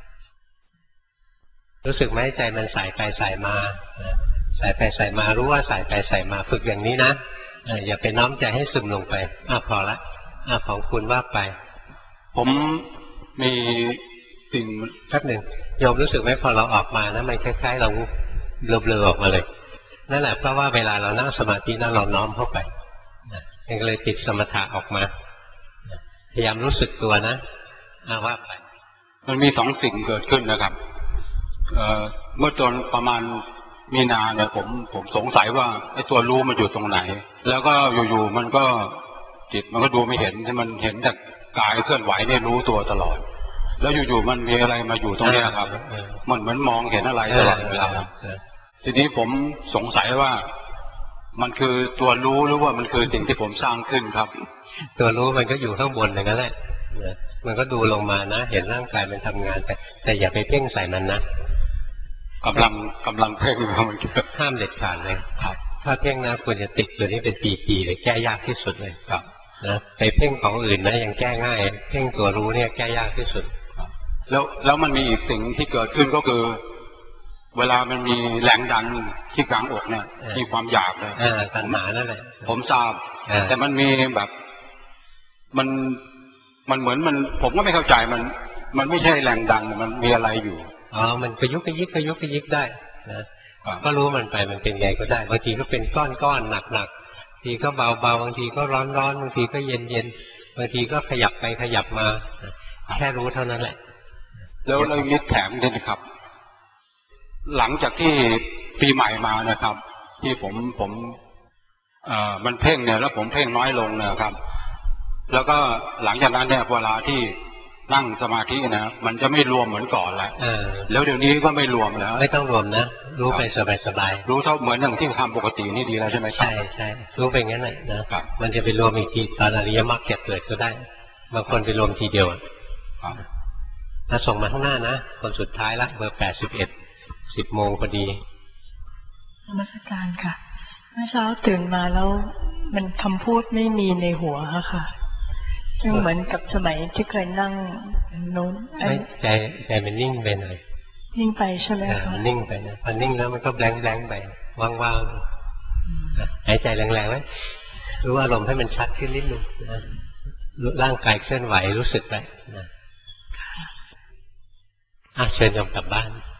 รู้สึกไหมใจมันสายไปสายมาสายไปสายมารู้ว่าสายไปสายมาฝึกอย่างนี้นะอย่าไปน้อมใจให้ซึมลงไปพอละของคุณว่าไปผมมีสิ่งแป๊บหนึ่งโยมรู้สึกไหมพอเราออกมานะมันคล้ายๆเราเบลอๆออกมาเลยนั่นแหละเพราะว่าเวลาเรานั่งสมาธินั้นเราน้อมเข้าไปก็เลยติดสมถะออกมาพยายามรู้สึกตัวนะว่าไปมันมี2 สิ่งเกิดขึ้นนะครับเมื่อตอนประมาณมีนาเนี่ยผมสงสัยว่าไอ้ตัวรู้มันอยู่ตรงไหนแล้วก็อยู่ๆมันก็จิตมันก็ดูไม่เห็นที่มันเห็นแต่กายเคลื่อนไหวเนี่ยรู้ตัวตลอดแล้วอยู่ๆมันมีอะไรมาอยู่ตรงนี้ครับมันเหมือนมองเห็นอะไรตลอดเวลาทีนี้ผมสงสัยว่ามันคือตัวรู้หรือว่ามันคือสิ่งที่ผมสร้างขึ้นครับตัวรู้มันก็อยู่ข้างบนอย่างนั้นแหละมันก็ดูลงมานะเห็นร่างกายมันทำงานแต่อย่าไปเพ่งใส่มันนะกำลังเพ่งมันห้ามเด็ดขาดเลยถ้าเพ่งนะควรจะติดตัวนี้เป็นปีๆเลยแก้ยากที่สุดเลยนะไปเพ่งของอื่นนะยังแก้ง่ายเพ่งตัวรู้เนี่ยแก้ยากที่สุดแล้วมันมีอีกสิ่งที่เกิดขึ้นก็คือเวลามันมีแรงดันที่กลางอกเนี่ยมีความอยากเลยตัณหานั่นแหละผมทราบแต่มันมีแบบมันเหมือนผมก็ไม่เข้าใจมันไม่ใช่แรงดันมันมีอะไรอยู่มันกระยุกกระยิกได้นะก็รู้มันไปมันเป็นไงก็ได้บางทีก็เป็นก้อนหนักทีก็เบาบางทีก็ร้อนบางทีก็เย็นบางทีก็ขยับไปขยับมาแค่รู้เท่านั้นแหละแล้วนิดแถมด้วยนะครับหลังจากที่ปีใหม่มานะครับที่ผมมันเพ่งเนี่ยแล้วผมเพ่งน้อยลงนะครับแล้วก็หลังจากนั้นเนี่ยเวลาที่นั่งสมาธินะมันจะไม่รวมเหมือนก่อนแล้วเดี๋ยวนี้ก็ไม่รวมแล้วไม่ต้องรวมนะรู้ไปสบายรู้เท่าเหมือนอย่างที่ทำปกตินี่ดีแล้วใช่ไหมใช่รู้ไปงั้นแหละนะมันจะไปรวมอีกทีตอนอริยมรรคเกิดก็ได้บางคนไปรวมทีเดียวส่งมาข้างหน้านะคนสุดท้ายละเบอร์81 10 โมงพอดีนมัสการค่ะเมื่อเช้าตื่นมาแล้วมันคำพูดไม่มีในหัวค่ะซึ่งเหมือนกับสมัยที่เคยนั่งโน้นใจมันนิ่งไปหน่อยนิ่งไปใช่ไหมคะนิ่งไปนะพอนิ่งแล้วมันก็แบงไปว่างๆหายใจแรงๆไว้รู้ว่าอารมณ์ให้มันชัดขึ้นนิดนึงนะร่างกายเคลื่อนไหวรู้สึกไปนะเชิญโยมกลับบ้าน